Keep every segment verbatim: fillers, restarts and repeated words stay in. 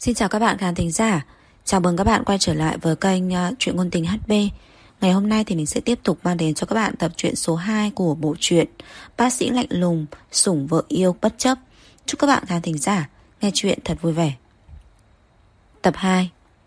Xin chào các bạn khán thính giả. Chào mừng các bạn quay trở lại với kênh uh, Truyện Ngôn Tình hát bê. Ngày hôm nay thì mình sẽ tiếp tục mang đến cho các bạn tập truyện số hai của bộ truyện Bác sĩ lạnh lùng, sủng vợ yêu bất chấp. Chúc các bạn khán thính giả nghe chuyện thật vui vẻ. Tập hai.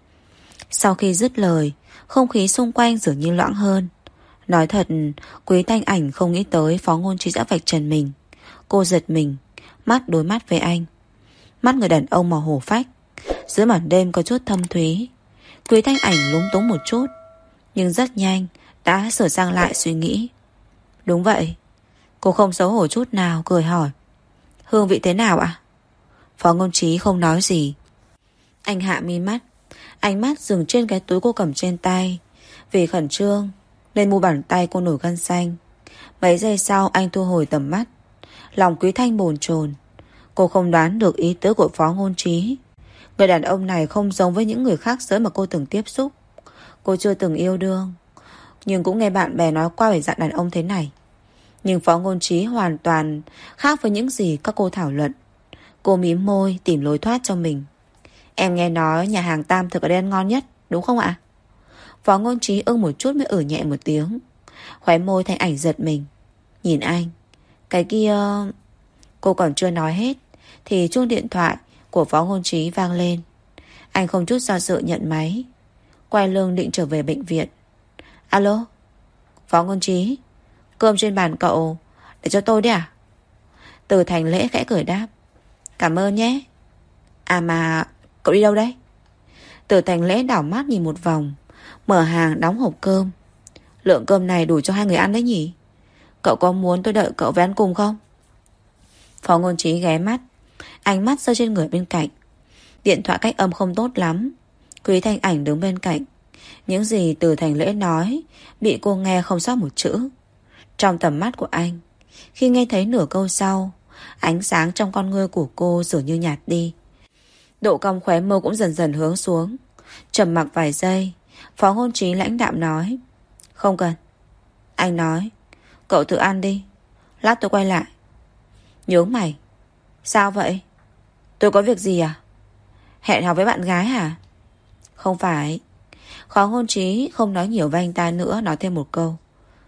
Sau khi dứt lời, không khí xung quanh dường như loãng hơn. Nói thật, Quý Thanh Ảnh không nghĩ tới Phó Ngôn Trí sẽ vạch trần mình. Cô giật mình, mắt đối mắt với anh. Mắt người đàn ông màu hổ phách, giữa màn đêm có chút thâm thúy. Quý Thanh Ảnh lúng túng một chút, nhưng rất nhanh đã sửa sang lại suy nghĩ. Đúng vậy. Cô không xấu hổ chút nào, cười hỏi: hương vị thế nào ạ? Phó Ngôn Trí không nói gì. Anh hạ mi mắt, ánh mắt dừng trên cái túi cô cầm trên tay. Vì khẩn trương nên mu bàn tay cô nổi gân xanh. Mấy giây sau anh thu hồi tầm mắt. Lòng Quý Thanh bồn chồn. Cô không đoán được ý tứ của Phó Ngôn Trí. Người đàn ông này không giống với những người khác giới mà cô từng tiếp xúc. Cô chưa từng yêu đương, nhưng cũng nghe bạn bè nói qua về dạng đàn ông thế này. Nhưng Phó Ngôn Trí hoàn toàn khác với những gì các cô thảo luận. Cô mím môi tìm lối thoát cho mình. Em nghe nói nhà hàng Tam thực ở đây ăn ngon nhất, đúng không ạ? Phó Ngôn Trí ưng một chút mới ử nhẹ một tiếng. Khóe môi Thanh Ảnh giật mình, nhìn anh. Cái kia... Cô còn chưa nói hết thì chuông điện thoại của Phó Ngôn Trí vang lên. Anh không chút do dự nhận máy, quay lưng định trở về bệnh viện. Alo, Phó Ngôn Trí, cơm trên bàn cậu để cho tôi đi à? Từ Thành Lễ khẽ cười đáp: cảm ơn nhé. À mà cậu đi đâu đấy? Từ Thành Lễ đảo mắt nhìn một vòng, mở hàng đóng hộp cơm. Lượng cơm này đủ cho hai người ăn đấy nhỉ? Cậu có muốn tôi đợi cậu về ăn cùng không? Phó Ngôn Trí ghé mắt, ánh mắt rơi trên người bên cạnh. Điện thoại cách âm không tốt lắm. Quý Thanh Ảnh đứng bên cạnh. Những gì Từ Thành Lễ nói bị cô nghe không sót một chữ. Trong tầm mắt của anh, khi nghe thấy nửa câu sau, ánh sáng trong con ngươi của cô dường như nhạt đi. Độ cong khóe môi cũng dần dần hướng xuống. Trầm mặc vài giây, Phó Ngôn Trí lãnh đạm nói: không cần. Anh nói: cậu tự ăn đi, lát tôi quay lại. Nhướng mày: sao vậy? Tôi có việc gì à? Hẹn hò với bạn gái hả? Không phải. Phó Ngôn Trí không nói nhiều với anh ta nữa, nói thêm một câu: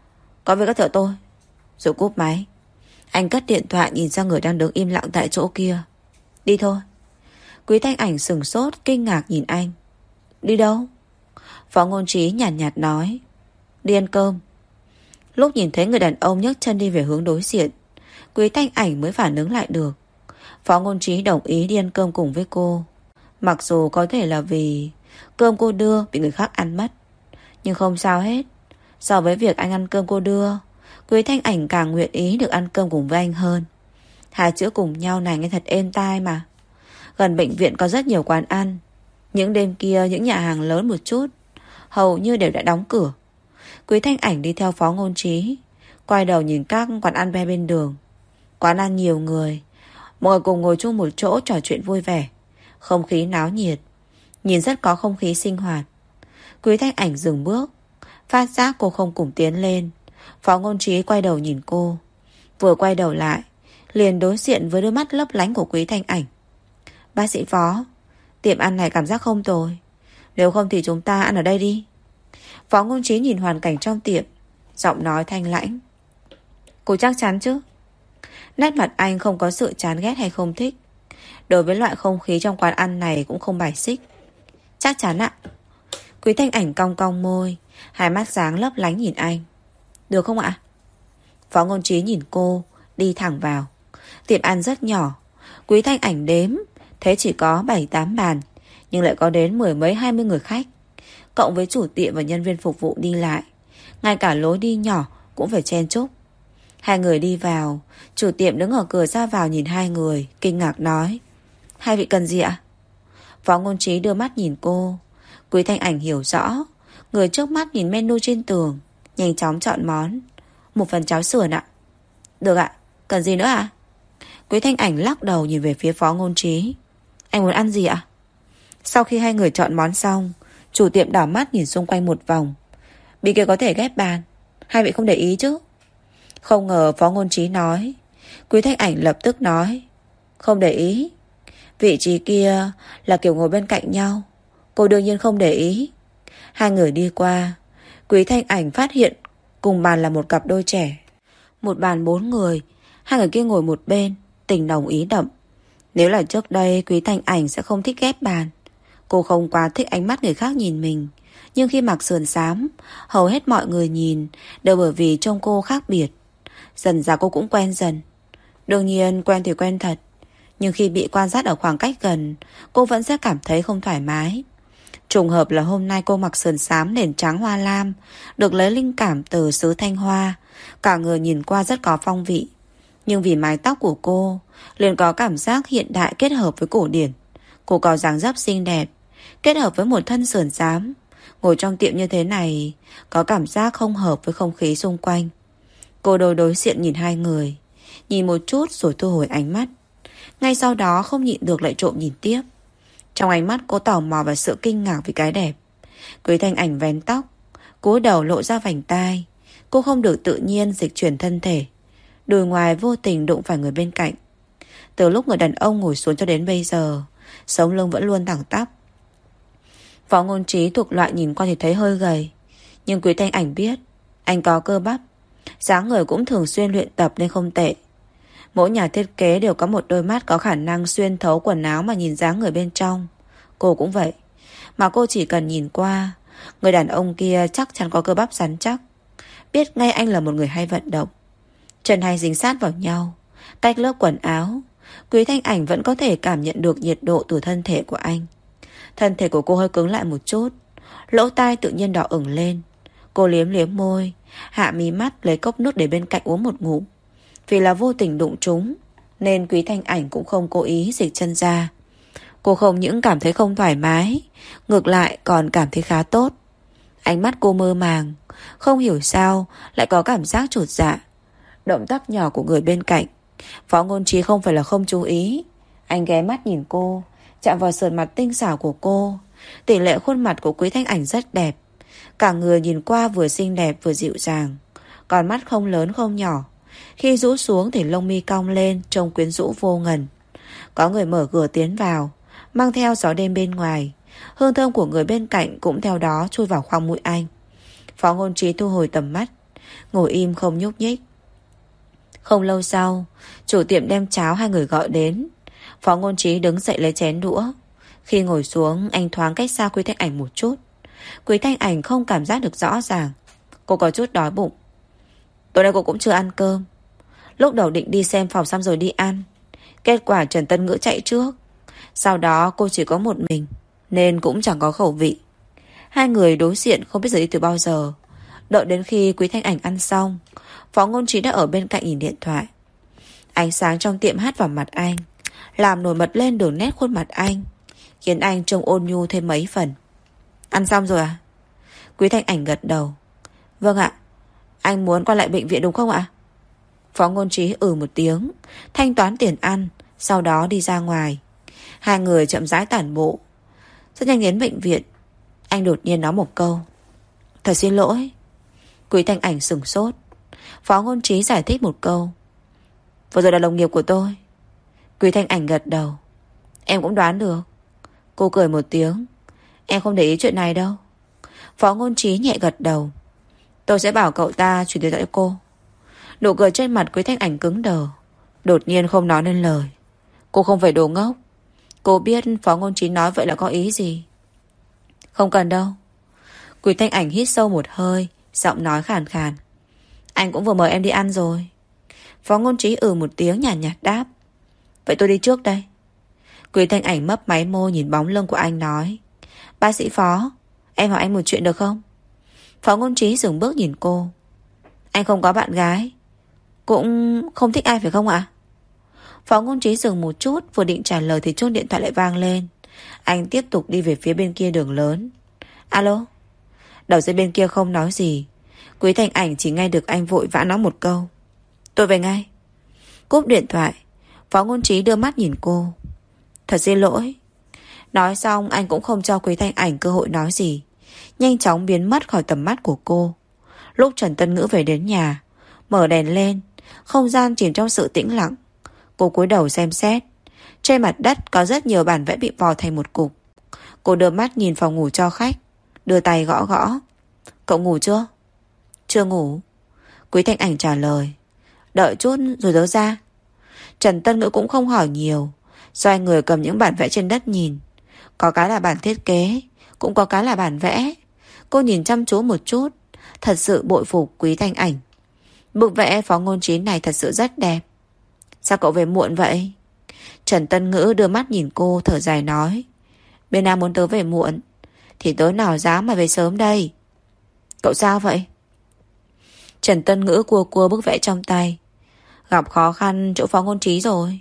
có việc các thợ tôi. Rồi cúp máy. Anh cất điện thoại nhìn sang người đang đứng im lặng tại chỗ kia. Đi thôi. Quý Thanh Ảnh sừng sốt kinh ngạc nhìn anh. Đi đâu? Phó Ngôn Trí nhàn nhạt, nhạt nói: đi ăn cơm. Lúc nhìn thấy người đàn ông nhấc chân đi về hướng đối diện, Quý Thanh Ảnh mới phản ứng lại được. Phó Ngôn Trí đồng ý đi ăn cơm cùng với cô. Mặc dù có thể là vì cơm cô đưa bị người khác ăn mất, nhưng không sao hết. So với việc anh ăn cơm cô đưa, Quý Thanh Ảnh càng nguyện ý được ăn cơm cùng với anh hơn. Hai chữ cùng nhau này nghe thật êm tai mà. Gần bệnh viện có rất nhiều quán ăn. Những đêm kia những nhà hàng lớn một chút hầu như đều đã đóng cửa. Quý Thanh Ảnh đi theo Phó Ngôn Trí, quay đầu nhìn các quán ăn ve bên đường. Quán ăn nhiều người, mọi người cùng ngồi chung một chỗ trò chuyện vui vẻ. Không khí náo nhiệt, nhìn rất có không khí sinh hoạt. Quý Thanh Ảnh dừng bước, phát giác cô không cùng tiến lên. Phó Ngôn Trí quay đầu nhìn cô. Vừa quay đầu lại, liền đối diện với đôi mắt lấp lánh của Quý Thanh Ảnh. Bác sĩ Phó, tiệm ăn này cảm giác không tồi. Nếu không thì chúng ta ăn ở đây đi. Phó Ngôn Trí nhìn hoàn cảnh trong tiệm, giọng nói thanh lãnh. Cô chắc chắn chứ? Nét mặt anh không có sự chán ghét hay không thích. Đối với loại không khí trong quán ăn này cũng không bài xích. Chắc chắn ạ. Quý Thanh Ảnh cong cong môi, hai mắt sáng lấp lánh nhìn anh. Được không ạ? Phó Ngôn Trí nhìn cô, đi thẳng vào. Tiệm ăn rất nhỏ. Quý Thanh Ảnh đếm thấy chỉ có bảy tám bàn, nhưng lại có đến mười mấy hai mươi người khách. Cộng với chủ tiệm và nhân viên phục vụ đi lại, ngay cả lối đi nhỏ cũng phải chen chúc. Hai người đi vào, chủ tiệm đứng ở cửa ra vào nhìn hai người, kinh ngạc nói: hai vị cần gì ạ? Phó Ngôn Trí đưa mắt nhìn cô. Quý Thanh Ảnh hiểu rõ. Người trước mắt nhìn menu trên tường, nhanh chóng chọn món. Một phần cháo sườn ạ. Được ạ, cần gì nữa ạ? Quý Thanh Ảnh lắc đầu nhìn về phía Phó Ngôn Trí. Anh muốn ăn gì ạ? Sau khi hai người chọn món xong, chủ tiệm đảo mắt nhìn xung quanh một vòng. Bên kia có thể ghép bàn, hai vị không để ý chứ? Không ngờ Phó Ngôn Trí nói. Quý Thanh Ảnh lập tức nói: không để ý. Vị trí kia là kiểu ngồi bên cạnh nhau. Cô đương nhiên không để ý. Hai người đi qua, Quý Thanh Ảnh phát hiện cùng bàn là một cặp đôi trẻ. Một bàn bốn người, hai người kia ngồi một bên, tình đồng ý đậm. Nếu là trước đây, Quý Thanh Ảnh sẽ không thích ghép bàn. Cô không quá thích ánh mắt người khác nhìn mình. Nhưng khi mặc sườn xám, hầu hết mọi người nhìn đều bởi vì trông cô khác biệt. Dần ra cô cũng quen dần. Đương nhiên quen thì quen thật, nhưng khi bị quan sát ở khoảng cách gần, cô vẫn sẽ cảm thấy không thoải mái. Trùng hợp là hôm nay cô mặc sườn xám nền trắng hoa lam, được lấy linh cảm từ xứ Thanh Hoa. Cả người nhìn qua rất có phong vị. Nhưng vì mái tóc của cô liền có cảm giác hiện đại kết hợp với cổ điển. Cô có dáng dấp xinh đẹp, kết hợp với một thân sườn xám. Ngồi trong tiệm như thế này, có cảm giác không hợp với không khí xung quanh. Cô đối đối diện nhìn hai người, nhìn một chút rồi thu hồi ánh mắt. Ngay sau đó không nhịn được lại trộm nhìn tiếp. Trong ánh mắt cô tò mò và sự kinh ngạc vì cái đẹp. Quý Thanh Ảnh vén tóc, cúi đầu lộ ra vành tai. Cô không được tự nhiên dịch chuyển thân thể, đùi ngoài vô tình đụng phải người bên cạnh. Từ lúc người đàn ông ngồi xuống cho đến bây giờ, sống lưng vẫn luôn thẳng tắp. Phó Ngôn Trí thuộc loại nhìn qua thì thấy hơi gầy, nhưng Quý Thanh Ảnh biết anh có cơ bắp, dáng người cũng thường xuyên luyện tập nên không tệ. Mỗi nhà thiết kế đều có một đôi mắt có khả năng xuyên thấu quần áo mà nhìn dáng người bên trong. Cô cũng vậy. Mà cô chỉ cần nhìn qua, người đàn ông kia chắc chắn có cơ bắp rắn chắc. Biết ngay anh là một người hay vận động. Chân hay dính sát vào nhau, tách lớp quần áo, Quý Thanh Ảnh vẫn có thể cảm nhận được nhiệt độ từ thân thể của anh. Thân thể của cô hơi cứng lại một chút, lỗ tai tự nhiên đỏ ửng lên. Cô liếm liếm môi, hạ mí mắt lấy cốc nước để bên cạnh uống một ngụm. Vì là vô tình đụng trúng nên Quý Thanh Ảnh cũng không cố ý dịch chân ra. Cô không những cảm thấy không thoải mái, ngược lại còn cảm thấy khá tốt. Ánh mắt cô mơ màng, không hiểu sao lại có cảm giác chột dạ. Động tác nhỏ của người bên cạnh, Phó Ngôn Trí không phải là không chú ý. Anh ghé mắt nhìn cô, chạm vào sườn mặt tinh xảo của cô. Tỷ lệ khuôn mặt của Quý Thanh Ảnh rất đẹp. Cả người nhìn qua vừa xinh đẹp vừa dịu dàng. Còn mắt không lớn không nhỏ, khi rũ xuống thì lông mi cong lên, trông quyến rũ vô ngần. Có người mở cửa tiến vào, mang theo gió đêm bên ngoài. Hương thơm của người bên cạnh cũng theo đó chui vào khoang mũi anh. Phó Ngôn Trí thu hồi tầm mắt, ngồi im không nhúc nhích. Không lâu sau, chủ tiệm đem cháo hai người gọi đến. Phó Ngôn Trí đứng dậy lấy chén đũa. Khi ngồi xuống, anh thoáng cách xa Quý Thanh Ảnh một chút. Quý Thanh Ảnh không cảm giác được rõ ràng. Cô có chút đói bụng. Tối nay cô cũng chưa ăn cơm. Lúc đầu định đi xem phòng xong rồi đi ăn, kết quả Trần Tân Ngữ chạy trước. Sau đó cô chỉ có một mình nên cũng chẳng có khẩu vị. Hai người đối diện không biết rời đi từ bao giờ. Đợi đến khi Quý Thanh Ảnh ăn xong, Phó Ngôn Trí đã ở bên cạnh nhìn điện thoại. Ánh sáng trong tiệm hắt vào mặt anh, làm nổi bật lên đường nét khuôn mặt anh, khiến anh trông ôn nhu thêm mấy phần. Ăn xong rồi à? Quý Thanh Ảnh gật đầu. Vâng ạ. Anh muốn quay lại bệnh viện đúng không ạ? Phó Ngôn Trí ừ một tiếng, thanh toán tiền ăn, sau đó đi ra ngoài. Hai người chậm rãi tản bộ. Rất nhanh đến bệnh viện, anh đột nhiên nói một câu. Thật xin lỗi. Quý Thanh Ảnh sửng sốt. Phó Ngôn Trí giải thích một câu. Vừa rồi là đồng nghiệp của tôi. Quý Thanh Ảnh gật đầu. Em cũng đoán được. Cô cười một tiếng. Em không để ý chuyện này đâu. Phó Ngôn Trí nhẹ gật đầu. Tôi sẽ bảo cậu ta chuyển tiền cho cô. Nụ cười trên mặt Quý Thanh Ảnh cứng đờ, đột nhiên không nói nên lời. Cô không phải đồ ngốc. Cô biết Phó Ngôn Trí nói vậy là có ý gì. Không cần đâu. Quý Thanh Ảnh hít sâu một hơi, giọng nói khàn khàn. Anh cũng vừa mời em đi ăn rồi. Phó Ngôn Trí ừ một tiếng nhàn nhạt, nhạt đáp. Vậy tôi đi trước đây. Quý Thanh Ảnh mấp máy môi nhìn bóng lưng của anh nói. Bác sĩ Phó, em hỏi anh một chuyện được không? Phó Ngôn Trí dừng bước nhìn cô. Anh không có bạn gái, cũng không thích ai phải không ạ? Phó Ngôn Trí dừng một chút, vừa định trả lời thì chuông điện thoại lại vang lên. Anh tiếp tục đi về phía bên kia đường lớn. Alo? Đầu dây bên kia không nói gì. Quý Thanh Ảnh chỉ nghe được anh vội vã nói một câu. Tôi về ngay. Cúp điện thoại, Phó Ngôn Trí đưa mắt nhìn cô. Thật xin lỗi. Nói xong anh cũng không cho Quý Thanh Ảnh cơ hội nói gì, nhanh chóng biến mất khỏi tầm mắt của cô. Lúc Trần Tân Ngữ về đến nhà, mở đèn lên, không gian chìm trong sự tĩnh lặng. Cô cúi đầu xem xét. Trên mặt đất có rất nhiều bản vẽ bị vò thành một cục. Cô đưa mắt nhìn phòng ngủ cho khách, đưa tay gõ gõ. Cậu ngủ chưa? Chưa ngủ. Quý Thanh Ảnh trả lời. Đợi chút rồi đỡ ra. Trần Tân Ngữ cũng không hỏi nhiều, xoay người cầm những bản vẽ trên đất nhìn. Có cái là bản thiết kế, cũng có cái là bản vẽ. Cô nhìn chăm chú một chút, thật sự bội phục Quý Thanh Ảnh. Bức vẽ Phó Ngôn Trí này thật sự rất đẹp. Sao cậu về muộn vậy? Trần Tân Ngữ đưa mắt nhìn cô, thở dài nói. Bên nào muốn tớ về muộn thì tớ nào dám mà về sớm đây. Cậu sao vậy? Trần Tân Ngữ cua cua bức vẽ trong tay. Gặp khó khăn chỗ Phó Ngôn Trí rồi.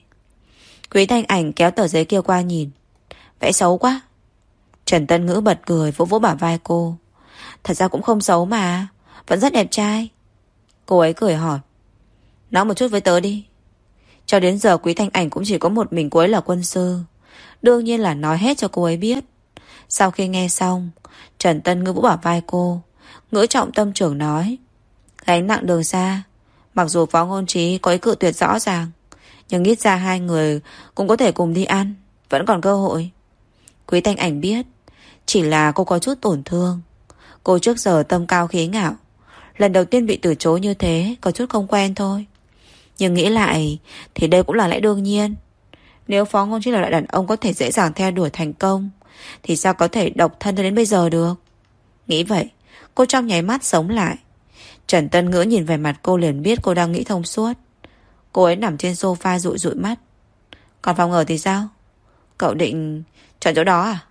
Quý Thanh Ảnh kéo tờ giấy kia qua nhìn. Vẽ xấu quá. Trần Tân Ngữ bật cười, vỗ vỗ bả vai cô. Thật ra cũng không xấu mà, vẫn rất đẹp trai. Cô ấy cười hỏi. Nói một chút với tớ đi. Cho đến giờ Quý Thanh Ảnh cũng chỉ có một mình cô ấy là quân sư, đương nhiên là nói hết cho cô ấy biết. Sau khi nghe xong, Trần Tân Ngữ vỗ bả vai cô, ngữ trọng tâm trưởng nói. Gánh nặng đường xa, mặc dù Phó Ngôn Trí có ý cự tuyệt rõ ràng, nhưng ít ra hai người cũng có thể cùng đi ăn, vẫn còn cơ hội. Quý Thanh Ảnh biết, chỉ là cô có chút tổn thương. Cô trước giờ tâm cao khí ngạo, lần đầu tiên bị từ chối như thế, có chút không quen thôi. Nhưng nghĩ lại thì đây cũng là lẽ đương nhiên. Nếu Phó Ngôn Trí là loại đàn ông có thể dễ dàng theo đuổi thành công, thì sao có thể độc thân đến bây giờ được? Nghĩ vậy, cô trong nháy mắt sống lại. Trần Tân Ngữ nhìn về mặt cô liền biết cô đang nghĩ thông suốt. Cô ấy nằm trên sofa dụi dụi mắt. Còn phòng ở thì sao? Cậu định chọn chỗ đó à?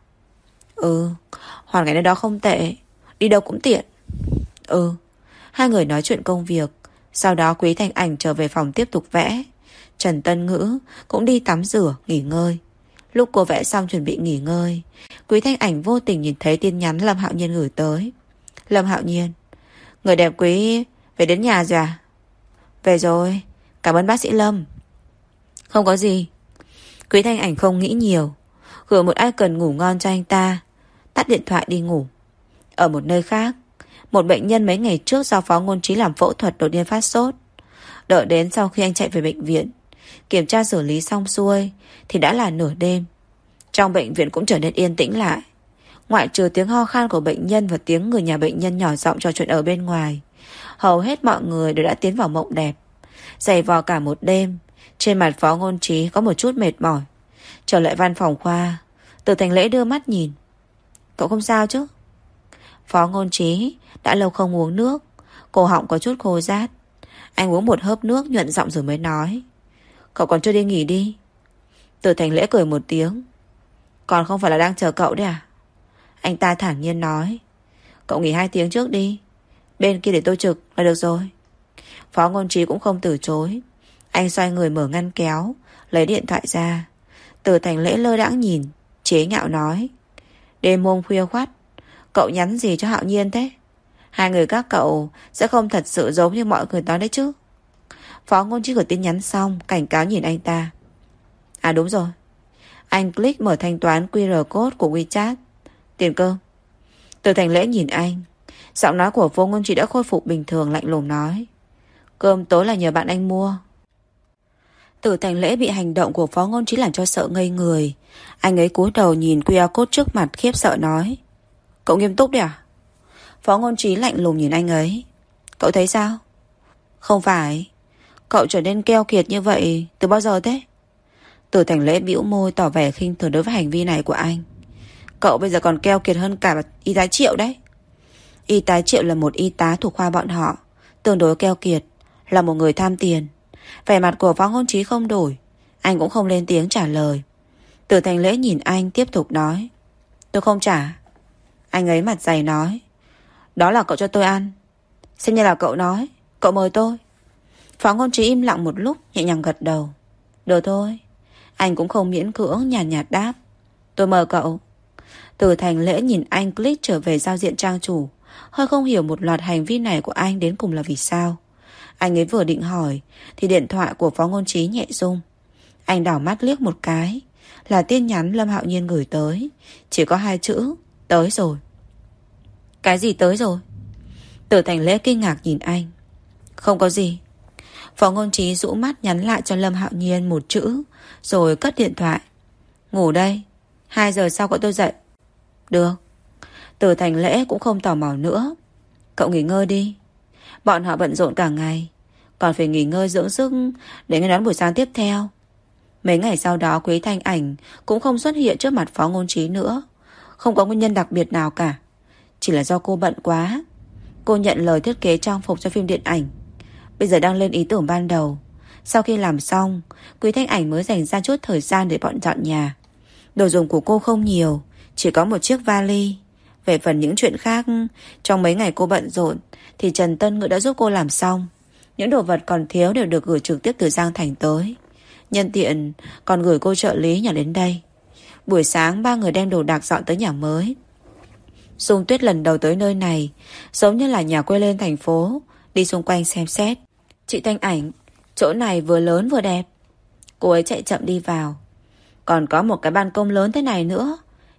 Ừ, hoàn cảnh nơi đó không tệ, đi đâu cũng tiện. Ừ. Hai người nói chuyện công việc. Sau đó Quý Thanh Ảnh trở về phòng tiếp tục vẽ. Trần Tân Ngữ cũng đi tắm rửa, nghỉ ngơi. Lúc cô vẽ xong chuẩn bị nghỉ ngơi, Quý Thanh Ảnh vô tình nhìn thấy tin nhắn Lâm Hạo Nhiên gửi tới. Lâm Hạo Nhiên, người đẹp Quý về đến nhà rồi à? Về rồi, cảm ơn bác sĩ Lâm. Không có gì. Quý Thanh Ảnh không nghĩ nhiều, gửi một icon ngủ ngon cho anh ta, tắt điện thoại đi ngủ. Ở một nơi khác, một bệnh nhân mấy ngày trước do Phó Ngôn Trí làm phẫu thuật đột nhiên phát sốt. Đợi đến sau khi anh chạy về bệnh viện, kiểm tra xử lý xong xuôi thì đã là nửa đêm. Trong bệnh viện cũng trở nên yên tĩnh lại, ngoại trừ tiếng ho khan của bệnh nhân và tiếng người nhà bệnh nhân nhỏ giọng trò chuyện ở bên ngoài. Hầu hết mọi người đều đã tiến vào mộng đẹp. Dày vò cả một đêm, trên mặt Phó Ngôn Trí có một chút mệt mỏi. Trở lại văn phòng khoa, Từ Thành Lễ đưa mắt nhìn. Cậu không sao chứ? Phó Ngôn Trí đã lâu không uống nước, cổ họng có chút khô rát. Anh uống một hớp nước nhuận giọng rồi mới nói. Cậu còn chưa đi nghỉ đi. Từ Thành Lễ cười một tiếng. Còn không phải là đang chờ cậu đấy à? Anh ta thản nhiên nói. Cậu nghỉ hai tiếng trước đi, bên kia để tôi trực là được rồi. Phó Ngôn Trí cũng không từ chối. Anh xoay người mở ngăn kéo, lấy điện thoại ra. Từ Thành Lễ lơ đãng nhìn, chế nhạo nói. Đêm hôm khuya khoắt, cậu nhắn gì cho Hạo Nhiên thế? Hai người các cậu sẽ không thật sự giống như mọi người nói đấy chứ? Phó Ngôn Trí gửi tin nhắn xong, cảnh cáo nhìn anh ta. À đúng rồi. Anh click mở thanh toán quy rờ code của WeChat. Tiền cơm. Từ Thành Lễ nhìn anh. Giọng nói của Phó Ngôn Trí đã khôi phục bình thường, lạnh lùng nói. Cơm tối là nhờ bạn anh mua. Từ Thành Lễ bị hành động của Phó Ngôn Trí làm cho sợ ngây người. Anh ấy cúi đầu nhìn quy rờ code trước mặt, khiếp sợ nói. Cậu nghiêm túc đấy à? Phó Ngôn Trí lạnh lùng nhìn anh ấy. Cậu thấy sao? Không phải. Cậu trở nên keo kiệt như vậy từ bao giờ thế? Từ Thành Lễ bĩu môi tỏ vẻ khinh thường đối với hành vi này của anh. Cậu bây giờ còn keo kiệt hơn cả y tá Triệu đấy. Y tá Triệu là một y tá thuộc khoa bọn họ, tương đối keo kiệt, là một người tham tiền. Vẻ mặt của Phó Ngôn Trí không đổi. Anh cũng không lên tiếng trả lời. Từ Thành Lễ nhìn anh tiếp tục nói. Tôi không trả. Anh ấy mặt dày nói. Đó là cậu cho tôi ăn, xem như là cậu nói, cậu mời tôi. Phó Ngôn Trí im lặng một lúc, nhẹ nhàng gật đầu. Được thôi. Anh cũng không miễn cưỡng, nhàn nhạt, nhạt đáp. Tôi mời cậu. Từ Thành Lễ nhìn anh click trở về giao diện trang chủ, hơi không hiểu một loạt hành vi này của anh đến cùng là vì sao. Anh ấy vừa định hỏi thì điện thoại của Phó Ngôn Trí nhẹ rung. Anh đảo mắt liếc một cái, là tin nhắn Lâm Hạo Nhiên gửi tới, chỉ có hai chữ tới rồi. Cái gì tới rồi? Từ Thành Lễ kinh ngạc nhìn anh. Không có gì. Phó Ngôn Trí rũ mắt nhắn lại cho Lâm Hạo Nhiên một chữ, rồi cất điện thoại. Ngủ đây, hai giờ sau cậu tôi dậy. Được. Từ Thành Lễ cũng không tò mò nữa. Cậu nghỉ ngơi đi. Bọn họ bận rộn cả ngày, còn phải nghỉ ngơi dưỡng sức để nghe đón buổi sáng tiếp theo. Mấy ngày sau đó Quý Thanh Ảnh cũng không xuất hiện trước mặt Phó Ngôn Trí nữa. Không có nguyên nhân đặc biệt nào cả, chỉ là do cô bận quá. Cô nhận lời thiết kế trang phục cho phim điện ảnh, bây giờ đang lên ý tưởng ban đầu. Sau khi làm xong, Quý Thanh Ảnh mới dành ra chút thời gian để bọn dọn nhà. Đồ dùng của cô không nhiều, chỉ có một chiếc vali. Về phần những chuyện khác, trong mấy ngày cô bận rộn thì Trần Tân Ngữ đã giúp cô làm xong. Những đồ vật còn thiếu đều được gửi trực tiếp từ Giang Thành tới. Nhân tiện còn gửi cô trợ lý nhà đến đây. Buổi sáng ba người đem đồ đạc dọn tới nhà mới. Dung Tuyết lần đầu tới nơi này, giống như là nhà quê lên thành phố, đi xung quanh xem xét. Chị Thanh Ảnh, chỗ này vừa lớn vừa đẹp. Cô ấy chạy chậm đi vào. Còn có một cái ban công lớn thế này nữa,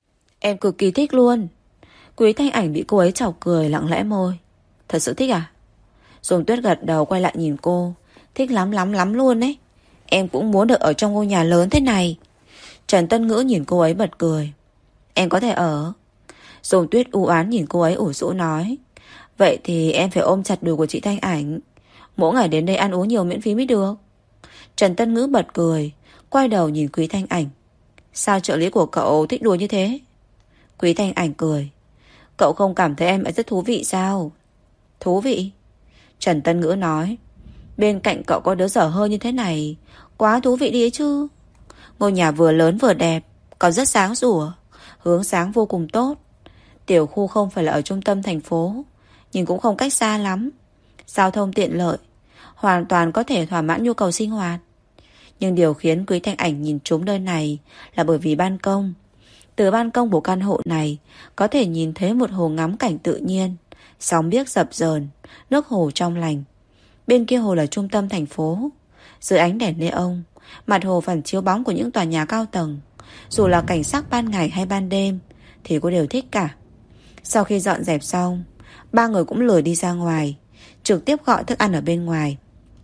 em cực kỳ thích luôn. Quý Thanh Ảnh bị cô ấy chọc cười, lặng lẽ môi. Thật sự thích à? Dung Tuyết gật đầu quay lại nhìn cô. Thích lắm lắm lắm luôn ấy. Em cũng muốn được ở trong ngôi nhà lớn thế này. Trần Tân Ngữ nhìn cô ấy bật cười. Em có thể ở. Dung Tuyết u oán nhìn cô ấy ủ rũ nói. Vậy thì em phải ôm chặt đùi của chị Thanh Ảnh, mỗi ngày đến đây ăn uống nhiều miễn phí mới được. Trần Tân Ngữ bật cười, quay đầu nhìn Quý Thanh Ảnh. Sao trợ lý của cậu thích đùa như thế? Quý Thanh Ảnh cười. Cậu không cảm thấy em ấy rất thú vị sao? Thú vị? Trần Tân Ngữ nói. Bên cạnh cậu có đứa dở hơi như thế này, quá thú vị đi ấy chứ. Ngôi nhà vừa lớn vừa đẹp, còn rất sáng sủa, hướng sáng vô cùng tốt. Tiểu khu không phải là ở trung tâm thành phố, nhưng cũng không cách xa lắm. Giao thông tiện lợi, hoàn toàn có thể thỏa mãn nhu cầu sinh hoạt. Nhưng điều khiến Quý Thanh Ảnh nhìn trúng nơi này là bởi vì ban công. Từ ban công của căn hộ này có thể nhìn thấy một hồ ngắm cảnh tự nhiên, sóng biếc dập dờn, nước hồ trong lành. Bên kia hồ là trung tâm thành phố. Dưới ánh đèn neon, mặt hồ phản chiếu bóng của những tòa nhà cao tầng. Dù là cảnh sắc ban ngày hay ban đêm thì cô đều thích cả. Sau khi dọn dẹp xong, ba người cũng lười đi ra ngoài, trực tiếp gọi thức ăn ở bên ngoài.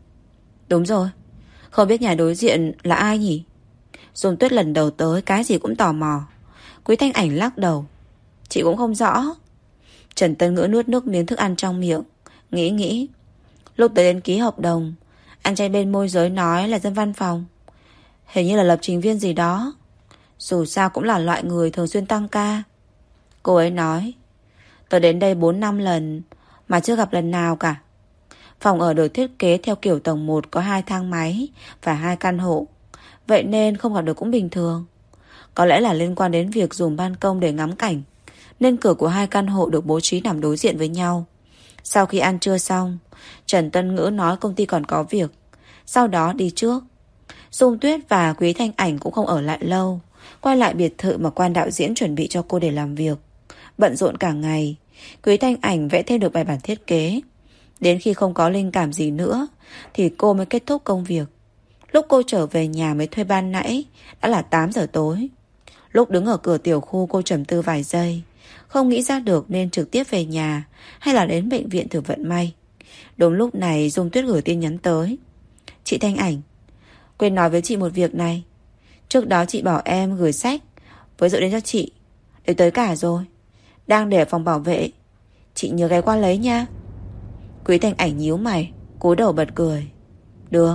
Đúng rồi, không biết nhà đối diện là ai nhỉ? Dung Tuyết lần đầu tới, cái gì cũng tò mò. Quý Thanh Ảnh lắc đầu. Chị cũng không rõ. Trần Tân Ngữ nuốt nước miếng thức ăn trong miệng, nghĩ nghĩ. Lúc tới đến ký hợp đồng, anh trai bên môi giới nói là dân văn phòng, hình như là lập trình viên gì đó. Dù sao cũng là loại người thường xuyên tăng ca. Cô ấy nói, tôi đến đây bốn năm lần mà chưa gặp lần nào cả. Phòng ở được thiết kế theo kiểu tầng một, có hai thang máy và hai căn hộ, vậy nên không gặp được cũng bình thường. Có lẽ là liên quan đến việc dùng ban công để ngắm cảnh, nên cửa của hai căn hộ được bố trí nằm đối diện với nhau. Sau khi ăn trưa xong, Trần Tân Ngữ nói công ty còn có việc, sau đó đi trước. Dung Tuyết và Quý Thanh Ảnh cũng không ở lại lâu, quay lại biệt thự mà Quan đạo diễn chuẩn bị cho cô để làm việc. Bận rộn cả ngày, Quý Thanh Ảnh vẽ thêm được bài bản thiết kế. Đến khi không có linh cảm gì nữa thì cô mới kết thúc công việc. Lúc cô trở về nhà mới thuê ban nãy đã là tám giờ tối. Lúc đứng ở cửa tiểu khu, cô trầm tư vài giây, không nghĩ ra được nên trực tiếp về nhà hay là đến bệnh viện thử vận may. Đúng lúc này Dung Tuyết gửi tin nhắn tới. Chị Thanh Ảnh, quên nói với chị một việc này. Trước đó chị bảo em gửi sách với dự đến cho chị, đều tới cả rồi, đang để ở phòng bảo vệ. Chị nhớ ghé qua lấy nha. Quý Thanh Ảnh nhíu mày, cúi đầu bật cười. Được.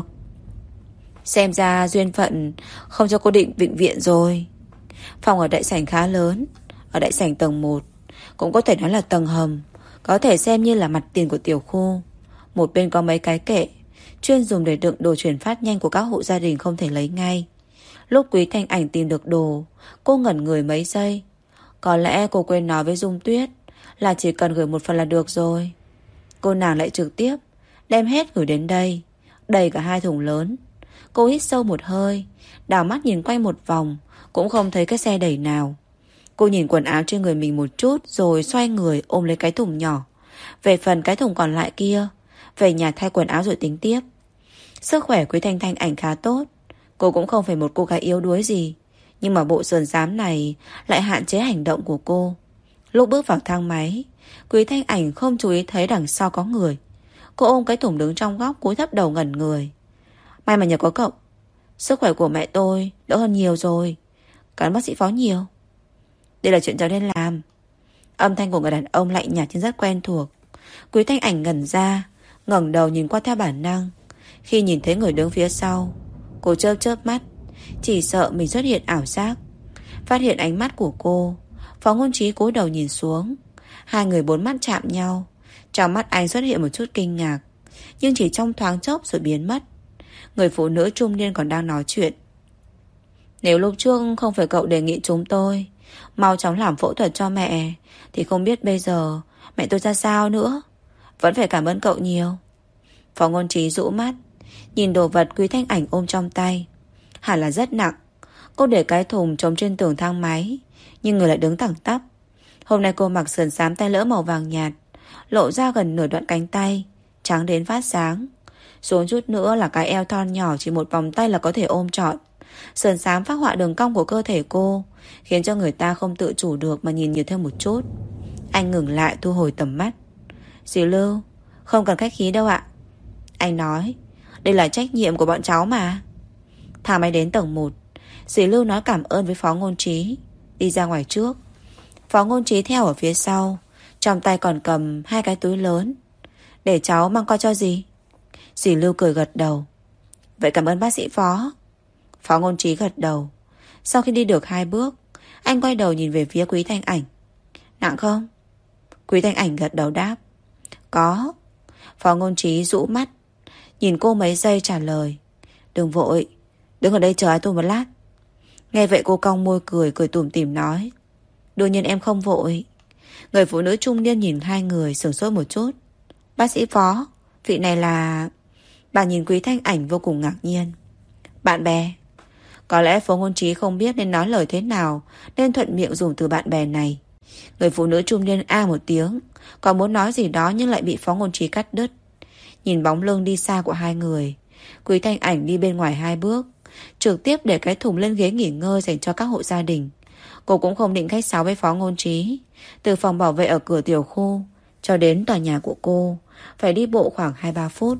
Xem ra duyên phận không cho cô định bệnh viện rồi. Phòng ở đại sảnh khá lớn, ở đại sảnh tầng một, cũng có thể nói là tầng hầm, có thể xem như là mặt tiền của tiểu khu. Một bên có mấy cái kệ chuyên dùng để đựng đồ chuyển phát nhanh của các hộ gia đình không thể lấy ngay. Lúc Quý Thanh Ảnh tìm được đồ, cô ngẩn người mấy giây. Có lẽ cô quên nói với Dung Tuyết là chỉ cần gửi một phần là được rồi. Cô nàng lại trực tiếp đem hết gửi đến đây, đầy cả hai thùng lớn. Cô hít sâu một hơi, đảo mắt nhìn quanh một vòng, cũng không thấy cái xe đẩy nào. Cô nhìn quần áo trên người mình một chút, rồi xoay người ôm lấy cái thùng nhỏ. Về phần cái thùng còn lại kia, về nhà thay quần áo rồi tính tiếp. Sức khỏe Quý Thanh Thanh Ảnh khá tốt. Cô cũng không phải một cô gái yếu đuối gì, nhưng mà bộ sườn xám này lại hạn chế hành động của cô. Lúc bước vào thang máy, Quý Thanh Ảnh không chú ý thấy đằng sau có người. Cô ôm cái thùng đứng trong góc, cúi thấp đầu ngẩn người. May mà nhờ có cậu, sức khỏe của mẹ tôi đỡ hơn nhiều rồi. Cảm ơn bác sĩ Phó nhiều. Đây là chuyện cháu nên làm. Âm thanh của người đàn ông lạnh nhạt nhưng rất quen thuộc. Quý Thanh Ảnh ngẩn ra, ngẩng đầu nhìn qua theo bản năng. Khi nhìn thấy người đứng phía sau, cô chớp chớp mắt, chỉ sợ mình xuất hiện ảo giác. Phát hiện ánh mắt của cô, Phó Ngôn Trí cúi đầu nhìn xuống. Hai người bốn mắt chạm nhau. Trong mắt anh xuất hiện một chút kinh ngạc, nhưng chỉ trong thoáng chốc rồi biến mất. Người phụ nữ trung niên còn đang nói chuyện. Nếu lúc trước không phải cậu đề nghị chúng tôi mau chóng làm phẫu thuật cho mẹ, thì không biết bây giờ mẹ tôi ra sao nữa. Vẫn phải cảm ơn cậu nhiều. Phó Ngôn Trí rũ mắt, nhìn đồ vật Quý Thanh Ảnh ôm trong tay. Hẳn là rất nặng. Cô để cái thùng trống trên tường thang máy, nhưng người lại đứng thẳng tắp. Hôm nay cô mặc sườn xám tay lỡ màu vàng nhạt, lộ ra gần nửa đoạn cánh tay, trắng đến phát sáng. Xuống chút nữa là cái eo thon nhỏ, chỉ một vòng tay là có thể ôm trọn. Sườn xám phác họa đường cong của cơ thể cô, khiến cho người ta không tự chủ được mà nhìn nhiều thêm một chút. Anh ngừng lại, thu hồi tầm mắt. Dì Lưu, không cần khách khí đâu ạ. Anh nói, đây là trách nhiệm của bọn cháu mà. Thang máy đến tầng một. Dì Lưu nói cảm ơn với Phó Ngôn Trí, đi ra ngoài trước. Phó Ngôn Trí theo ở phía sau, trong tay còn cầm hai cái túi lớn. Để cháu mang qua cho dì. Dì Lưu cười gật đầu. Vậy cảm ơn bác sĩ Phó. Phó Ngôn Trí gật đầu. Sau khi đi được hai bước, anh quay đầu nhìn về phía Quý Thanh Ảnh. Nặng không? Quý Thanh Ảnh gật đầu đáp. Có. Phó Ngôn Trí rũ mắt, nhìn cô mấy giây trả lời. Đừng vội, đứng ở đây chờ ai tôi một lát. Nghe vậy cô cong môi cười, cười tủm tỉm nói. Đương nhiên em không vội. Người phụ nữ trung niên nhìn hai người sửng sốt một chút. Bác sĩ Phó, vị này là... Bà nhìn Quý Thanh Ảnh vô cùng ngạc nhiên. Bạn bè. Có lẽ Phó Ngôn Trí không biết nên nói lời thế nào, nên thuận miệng dùng từ bạn bè này. Người phụ nữ trung niên a một tiếng, còn muốn nói gì đó nhưng lại bị Phó Ngôn Trí cắt đứt. Nhìn bóng lưng đi xa của hai người, Quý Thanh Ảnh đi bên ngoài hai bước, trực tiếp để cái thùng lên ghế nghỉ ngơi dành cho các hộ gia đình. Cô cũng không định khách sáo với Phó Ngôn Trí. Từ phòng bảo vệ ở cửa tiểu khu cho đến tòa nhà của cô phải đi bộ khoảng hai ba phút.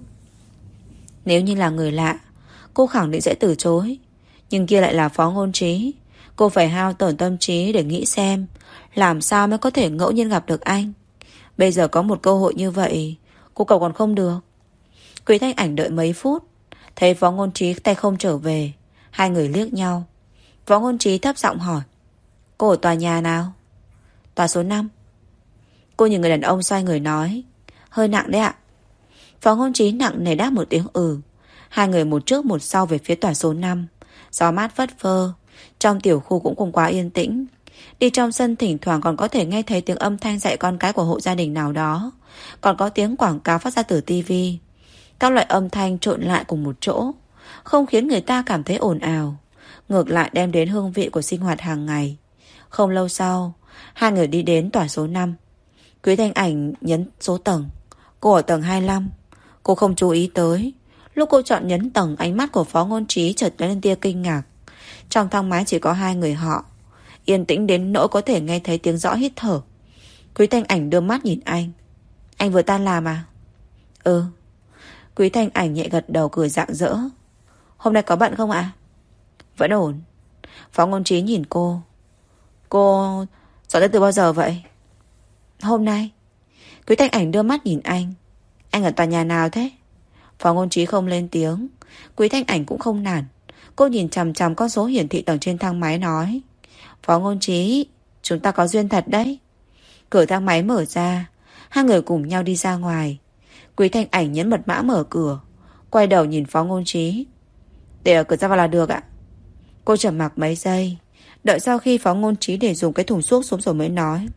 Nếu như là người lạ, cô khẳng định sẽ từ chối. Nhưng kia lại là Phó Ngôn Trí. Cô phải hao tổn tâm trí để nghĩ xem làm sao mới có thể ngẫu nhiên gặp được anh. Bây giờ có một cơ hội như vậy, cô cầu còn không được. Quý Thanh Ảnh đợi mấy phút, thấy Phó Ngôn Trí tay không trở về. Hai người liếc nhau. Phó Ngôn Trí thấp giọng hỏi. Cô ở tòa nhà nào? Tòa số năm. Cô nhìn người đàn ông xoay người nói. Hơi nặng đấy ạ. Phó Ngôn Trí nặng nề đáp một tiếng ừ. Hai người một trước một sau về phía tòa số năm. Gió mát phất phơ. Trong tiểu khu cũng không quá yên tĩnh. Đi trong sân thỉnh thoảng còn có thể nghe thấy tiếng âm thanh dạy con cái của hộ gia đình nào đó. Còn có tiếng quảng cáo phát ra từ tivi. Các loại âm thanh trộn lại cùng một chỗ, không khiến người ta cảm thấy ồn ào, ngược lại đem đến hương vị của sinh hoạt hàng ngày. Không lâu sau, hai người đi đến tòa số năm. Quý Thanh Ảnh nhấn số tầng. Cô ở tầng hai mươi lăm. Cô không chú ý tới, lúc cô chọn nhấn tầng, ánh mắt của Phó Ngôn Trí chợt lên tia kinh ngạc. Trong thang máy chỉ có hai người họ, yên tĩnh đến nỗi có thể nghe thấy tiếng rõ hít thở. Quý Thanh Ảnh đưa mắt nhìn anh. Anh vừa tan làm à? Ừ. Quý Thanh Ảnh nhẹ gật đầu cười rạng rỡ. Hôm nay có bận không ạ? Vẫn ổn. Phó Ngôn Trí nhìn cô. Cô dọn tới từ bao giờ vậy? Hôm nay. Quý Thanh Ảnh đưa mắt nhìn anh. Anh ở tòa nhà nào thế? Phó Ngôn Trí không lên tiếng. Quý Thanh Ảnh cũng không nản. Cô nhìn chằm chằm con số hiển thị tầng trên thang máy nói. Phó Ngôn Trí, chúng ta có duyên thật đấy. Cửa thang máy mở ra. Hai người cùng nhau đi ra ngoài. Quý Thanh Ảnh nhấn mật mã mở cửa, quay đầu nhìn Phó Ngôn Trí. Để ở cửa ra vào là được ạ. Cô trầm mặc mấy giây, đợi sau khi Phó Ngôn Trí để dùng cái thùng xúc xuống rồi mới nói.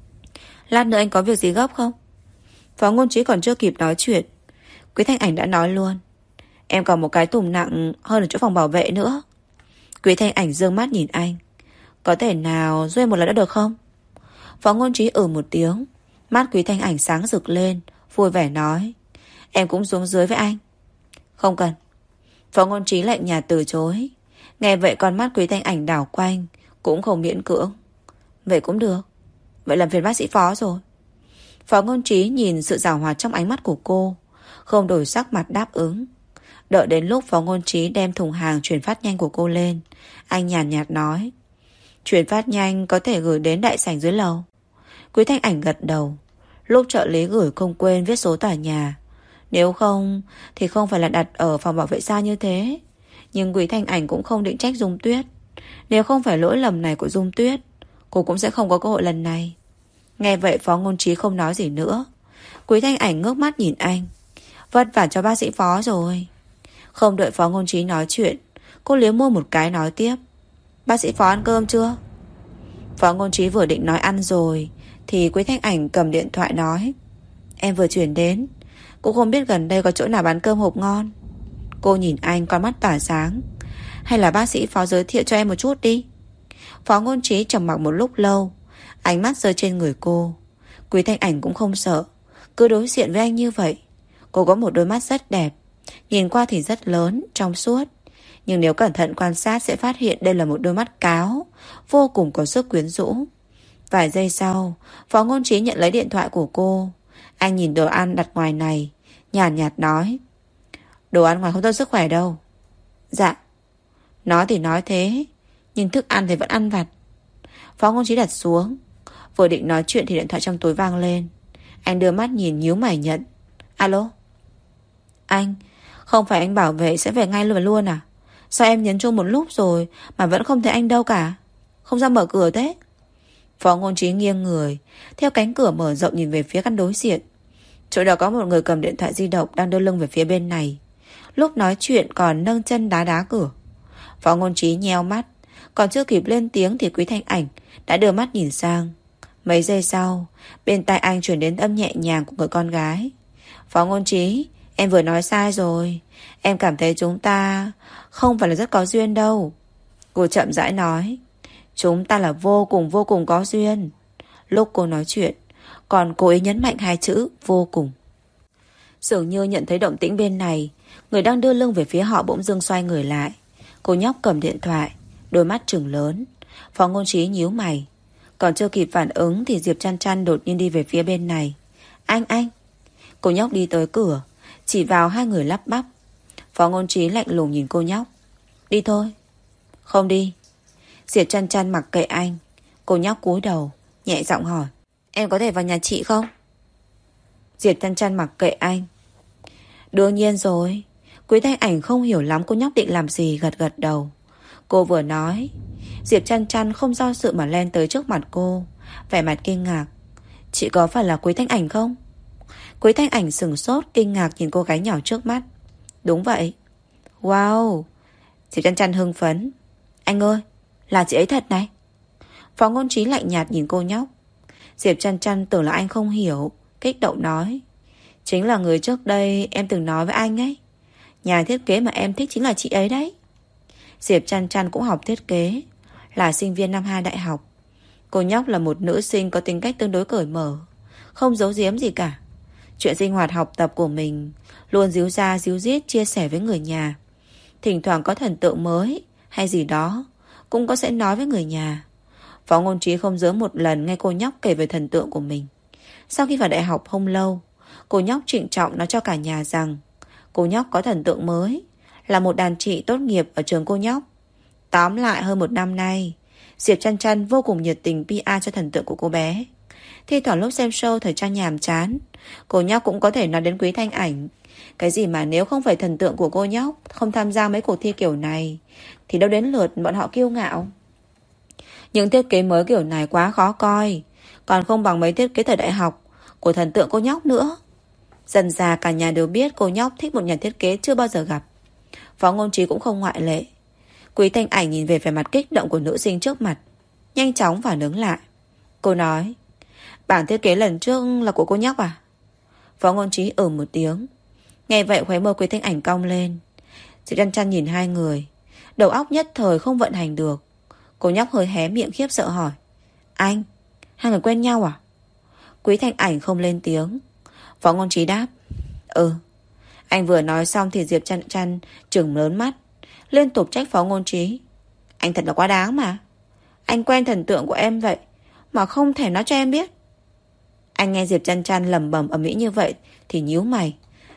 Lát nữa anh có việc gì gấp không? Phó Ngôn Trí còn chưa kịp nói chuyện, Quý Thanh Ảnh đã nói luôn. Em còn một cái thùng nặng hơn ở chỗ phòng bảo vệ nữa. Quý Thanh Ảnh giương mắt nhìn anh. Có thể nào giúp em một lần đã được không? Phó Ngôn Trí ừ một tiếng. Mắt Quý Thanh Ảnh sáng rực lên, vui vẻ nói. Em cũng xuống dưới với anh. Không cần. Phó Ngôn Trí lạnh nhạt từ chối. Nghe vậy con mắt Quý Thanh Ảnh đảo quanh, cũng không miễn cưỡng. Vậy cũng được. Vậy làm phiền bác sĩ Phó rồi. Phó Ngôn Trí nhìn sự giảo hoạt trong ánh mắt của cô, không đổi sắc mặt đáp ứng. Đợi đến lúc Phó Ngôn Trí đem thùng hàng chuyển phát nhanh của cô lên, anh nhàn nhạt, nhạt nói: chuyển phát nhanh có thể gửi đến đại sảnh dưới lầu. Quý Thanh Ảnh gật đầu. Lúc trợ lý gửi không quên viết số tòa nhà. Nếu không thì không phải là đặt ở phòng bảo vệ xa như thế. Nhưng Quý Thanh Ảnh cũng không định trách Dung Tuyết. Nếu không phải lỗi lầm này của Dung Tuyết, cô cũng sẽ không có cơ hội lần này. Nghe vậy Phó Ngôn Trí không nói gì nữa. Quý Thanh Ảnh ngước mắt nhìn anh. Vất vả cho bác sĩ Phó rồi. Không đợi Phó Ngôn Trí nói chuyện, cô liếm môi một cái nói tiếp: bác sĩ Phó ăn cơm chưa? Phó Ngôn Trí vừa định nói ăn rồi thì Quý Thanh Ảnh cầm điện thoại nói: em vừa chuyển đến, cũng không biết gần đây có chỗ nào bán cơm hộp ngon. Cô nhìn anh con mắt tỏa sáng: hay là bác sĩ Phó giới thiệu cho em một chút đi. Phó Ngôn Trí trầm mặc một lúc lâu, ánh mắt rơi trên người cô. Quý Thanh Ảnh cũng không sợ, cứ đối diện với anh như vậy. Cô có một đôi mắt rất đẹp, nhìn qua thì rất lớn, trong suốt. Nhưng nếu cẩn thận quan sát sẽ phát hiện đây là một đôi mắt cáo, vô cùng có sức quyến rũ. Vài giây sau, Phó Ngôn Trí nhận lấy điện thoại của cô. Anh nhìn đồ ăn đặt ngoài này, nhàn nhạt, nhạt nói: đồ ăn ngoài không tốt sức khỏe đâu. Dạ. Nói thì nói thế, nhưng thức ăn thì vẫn ăn vặt. Phó Ngôn Trí đặt xuống. Vừa định nói chuyện thì điện thoại trong túi vang lên. Anh đưa mắt nhìn, nhíu mày nhận. Alo. Anh, không phải anh bảo vệ sẽ về ngay luôn luôn à? Sao em nhấn chuông một lúc rồi mà vẫn không thấy anh đâu cả? Không ra mở cửa thế? Phó Ngôn Trí nghiêng người, theo cánh cửa mở rộng nhìn về phía căn đối diện. Chỗ đó có một người cầm điện thoại di động đang đưa lưng về phía bên này. Lúc nói chuyện còn nâng chân đá đá cửa. Phó Ngôn Trí nheo mắt, còn chưa kịp lên tiếng thì Quý Thanh Ảnh đã đưa mắt nhìn sang. Mấy giây sau, bên tai anh chuyển đến âm nhẹ nhàng của người con gái. Phó Ngôn Trí, em vừa nói sai rồi. Em cảm thấy chúng ta không phải là rất có duyên đâu. Cô chậm rãi nói: chúng ta là vô cùng vô cùng có duyên. Lúc cô nói chuyện, còn cô ấy nhấn mạnh hai chữ vô cùng. Dường như nhận thấy động tĩnh bên này, người đang đưa lưng về phía họ bỗng dưng xoay người lại. Cô nhóc cầm điện thoại, đôi mắt trừng lớn. Phó Ngôn Trí nhíu mày. Còn chưa kịp phản ứng thì Diệp Chăn Chăn đột nhiên đi về phía bên này. Anh anh. Cô nhóc đi tới cửa, chỉ vào hai người lắp bắp. Phó Ngôn Trí lạnh lùng nhìn cô nhóc. Đi thôi. Không đi. Diệp Chăn Chăn mặc kệ anh. Cô nhóc cúi đầu, nhẹ giọng hỏi: em có thể vào nhà chị không? Diệp Chăn Chăn mặc kệ anh. Đương nhiên rồi. Quý Thanh Ảnh không hiểu lắm cô nhóc định làm gì, gật gật đầu. Cô vừa nói, Diệp Chăn Chăn không do dự mà len tới trước mặt cô, vẻ mặt kinh ngạc. Chị có phải là Quý Thanh Ảnh không? Quý Thanh Ảnh sửng sốt kinh ngạc nhìn cô gái nhỏ trước mắt. Đúng vậy. Wow. Diệp Chăn Chăn hưng phấn. Anh ơi, là chị ấy thật này. Phó Ngôn Trí lạnh nhạt nhìn cô nhóc. Diệp Chăn Chăn tưởng là anh không hiểu, kích động nói: chính là người trước đây em từng nói với anh ấy. Nhà thiết kế mà em thích chính là chị ấy đấy. Diệp Chăn Chăn cũng học thiết kế, là sinh viên năm hai đại học. Cô nhóc là một nữ sinh có tính cách tương đối cởi mở, không giấu giếm gì cả. Chuyện sinh hoạt học tập của mình luôn díu ra díu dít chia sẻ với người nhà. Thỉnh thoảng có thần tượng mới hay gì đó cũng có sẽ nói với người nhà. Phó Ngôn Trí không dưới một lần nghe cô nhóc kể về thần tượng của mình. Sau khi vào đại học không lâu, cô nhóc trịnh trọng nói cho cả nhà rằng cô nhóc có thần tượng mới, là một đàn chị tốt nghiệp ở trường cô nhóc. Tóm lại hơn một năm nay, Diệp Chăn Chăn vô cùng nhiệt tình pê e cho thần tượng của cô bé. Thi thoảng lúc xem show thời trang nhàm chán, cô nhóc cũng có thể nói đến Quý Thanh Ảnh. Cái gì mà nếu không phải thần tượng của cô nhóc không tham gia mấy cuộc thi kiểu này thì đâu đến lượt bọn họ kiêu ngạo. Những thiết kế mới kiểu này quá khó coi, còn không bằng mấy thiết kế thời đại học của thần tượng cô nhóc nữa. Dần dà cả nhà đều biết cô nhóc thích một nhà thiết kế chưa bao giờ gặp. Phó Ngôn Trí cũng không ngoại lệ. Quý Thanh Ảnh nhìn về vẻ mặt kích động của nữ sinh trước mặt, nhanh chóng phản ứng lại. Cô nói: bảng thiết kế lần trước là của cô nhóc à? Phó Ngôn Trí ừ một tiếng. Nghe vậy khóe môi Quý Thanh Ảnh cong lên. Chị Chăn Chăn nhìn hai người, đầu óc nhất thời không vận hành được. Cô nhóc hơi hé miệng khiếp sợ hỏi: anh, hai người quen nhau à? Quý Thanh Ảnh không lên tiếng. Phó Ngôn Trí đáp: ừ. Anh vừa nói xong thì Diệp Chăn Chăn trừng lớn mắt, liên tục trách Phó Ngôn Trí: anh thật là quá đáng mà. Anh quen thần tượng của em vậy mà không thể nói cho em biết. Anh nghe Diệp Chăn Chăn lẩm bẩm ầm ĩ như vậy thì nhíu mày.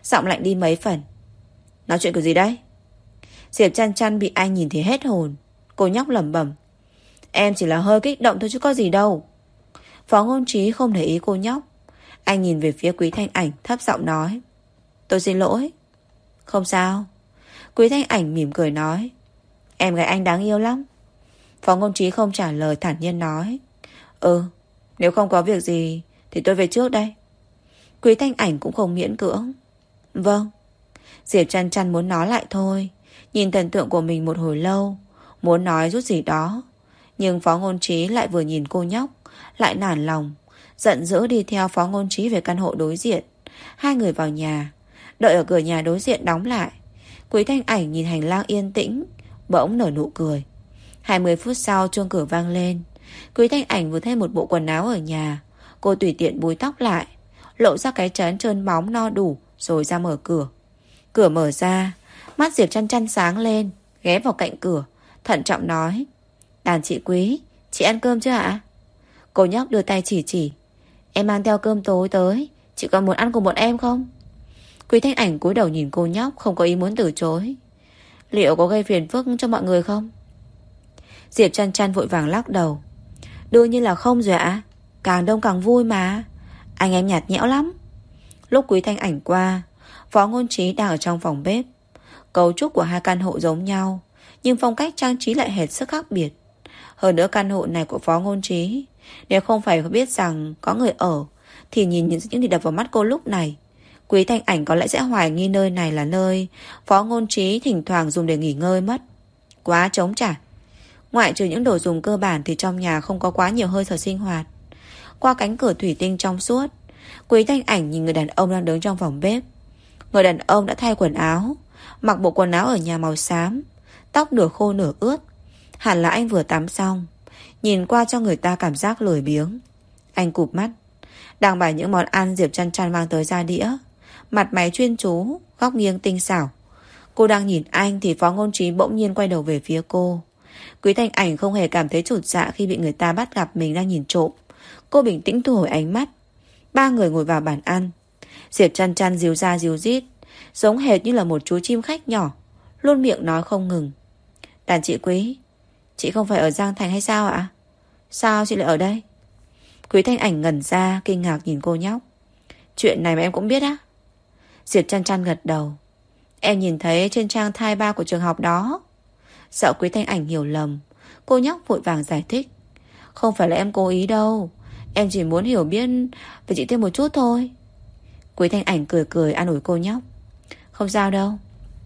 giọng lạnh đi mấy phần. Nói chuyện kiểu gì đấy? Diệp Chăn Chăn bị anh nhìn thì hết hồn. Cô nhóc lẩm bẩm. Em chỉ là hơi kích động thôi chứ có gì đâu. Phó Ngôn Trí không để ý cô nhóc. Anh nhìn về phía Quý Thanh Ảnh thấp giọng nói. Tôi xin lỗi. Không sao. Quý Thanh Ảnh mỉm cười nói. Em gái anh đáng yêu lắm. Phó Ngôn Trí không trả lời, thản nhiên nói. Ừ, nếu không có việc gì thì tôi về trước đây. Quý Thanh Ảnh cũng không miễn cưỡng. Vâng. Diệp Chăn Chăn muốn nói lại thôi. Nhìn thần tượng của mình một hồi lâu, muốn nói chút gì đó. Nhưng Phó Ngôn Trí lại vừa nhìn cô nhóc, lại nản lòng, giận dữ đi theo Phó Ngôn Trí về căn hộ đối diện. Hai người vào nhà. Đợi ở cửa nhà đối diện đóng lại. Quý Thanh Ảnh nhìn hành lang yên tĩnh, bỗng nở nụ cười. Hai mươi phút sau chuông cửa vang lên. Quý Thanh Ảnh vừa thêm một bộ quần áo ở nhà. Cô tùy tiện búi tóc lại, lộ ra cái trán trơn bóng no đủ, rồi ra mở cửa. Cửa mở ra, mắt Diệp Chăn Chăn sáng lên, ghé vào cạnh cửa, thận trọng nói. Đàn chị Quý, chị ăn cơm chưa ạ? Cô nhóc đưa tay chỉ chỉ. Em mang theo cơm tối tới, chị còn muốn ăn cùng bọn em không? Quý Thanh Ảnh cúi đầu nhìn cô nhóc, không có ý muốn từ chối. Liệu có gây phiền phức cho mọi người không? Diệp Chăn Chăn vội vàng lắc đầu. Đương nhiên là không rồi ạ. Càng đông càng vui mà. Anh em nhạt nhẽo lắm. Lúc Quý Thanh Ảnh qua, Phó Ngôn Trí đang ở trong phòng bếp. Cấu trúc của hai căn hộ giống nhau, nhưng phong cách trang trí lại hết sức khác biệt. Hơn nữa căn hộ này của Phó Ngôn Trí, nếu không phải biết rằng có người ở, thì nhìn những những gì đập vào mắt cô lúc này, Quý Thanh Ảnh có lẽ sẽ hoài nghi nơi này là nơi Phó Ngôn Trí thỉnh thoảng dùng để nghỉ ngơi mất. Quá trống trải. Ngoại trừ những đồ dùng cơ bản thì trong nhà không có quá nhiều hơi thở sinh hoạt. Qua cánh cửa thủy tinh trong suốt, Quý Thanh Ảnh nhìn người đàn ông đang đứng trong phòng bếp. Người đàn ông đã thay quần áo, mặc bộ quần áo ở nhà màu xám, tóc nửa khô nửa ướt. Hẳn là anh vừa tắm xong. Nhìn qua cho người ta cảm giác lười biếng. Anh cụp mắt, đang bày những món ăn Diệp Chăn Chăn mang tới ra đĩa. Mặt mày chuyên chú, góc nghiêng tinh xảo. Cô đang nhìn anh thì Phó Ngôn Trí bỗng nhiên quay đầu về phía cô. Quý Thanh Ảnh không hề cảm thấy chột dạ khi bị người ta bắt gặp mình đang nhìn trộm. Cô bình tĩnh thu hồi ánh mắt. Ba người ngồi vào bàn ăn. Diệp Chăn Chăn díu ra díu dít, giống hệt như là một chú chim khách nhỏ, luôn miệng nói không ngừng. Đàn chị Quý, chị không phải ở Giang Thành hay sao ạ? Sao chị lại ở đây? Quý Thanh Ảnh ngẩn ra, kinh ngạc nhìn cô nhóc. Chuyện này mà em cũng biết á? Diệp Chăn Chăn gật đầu. Em nhìn thấy trên trang thai ba của trường học đó. Sợ Quý Thanh Ảnh hiểu lầm, cô nhóc vội vàng giải thích. Không phải là em cố ý đâu, em chỉ muốn hiểu biết về chị thêm một chút thôi. Quý Thanh Ảnh cười cười an ủi cô nhóc. Không sao đâu.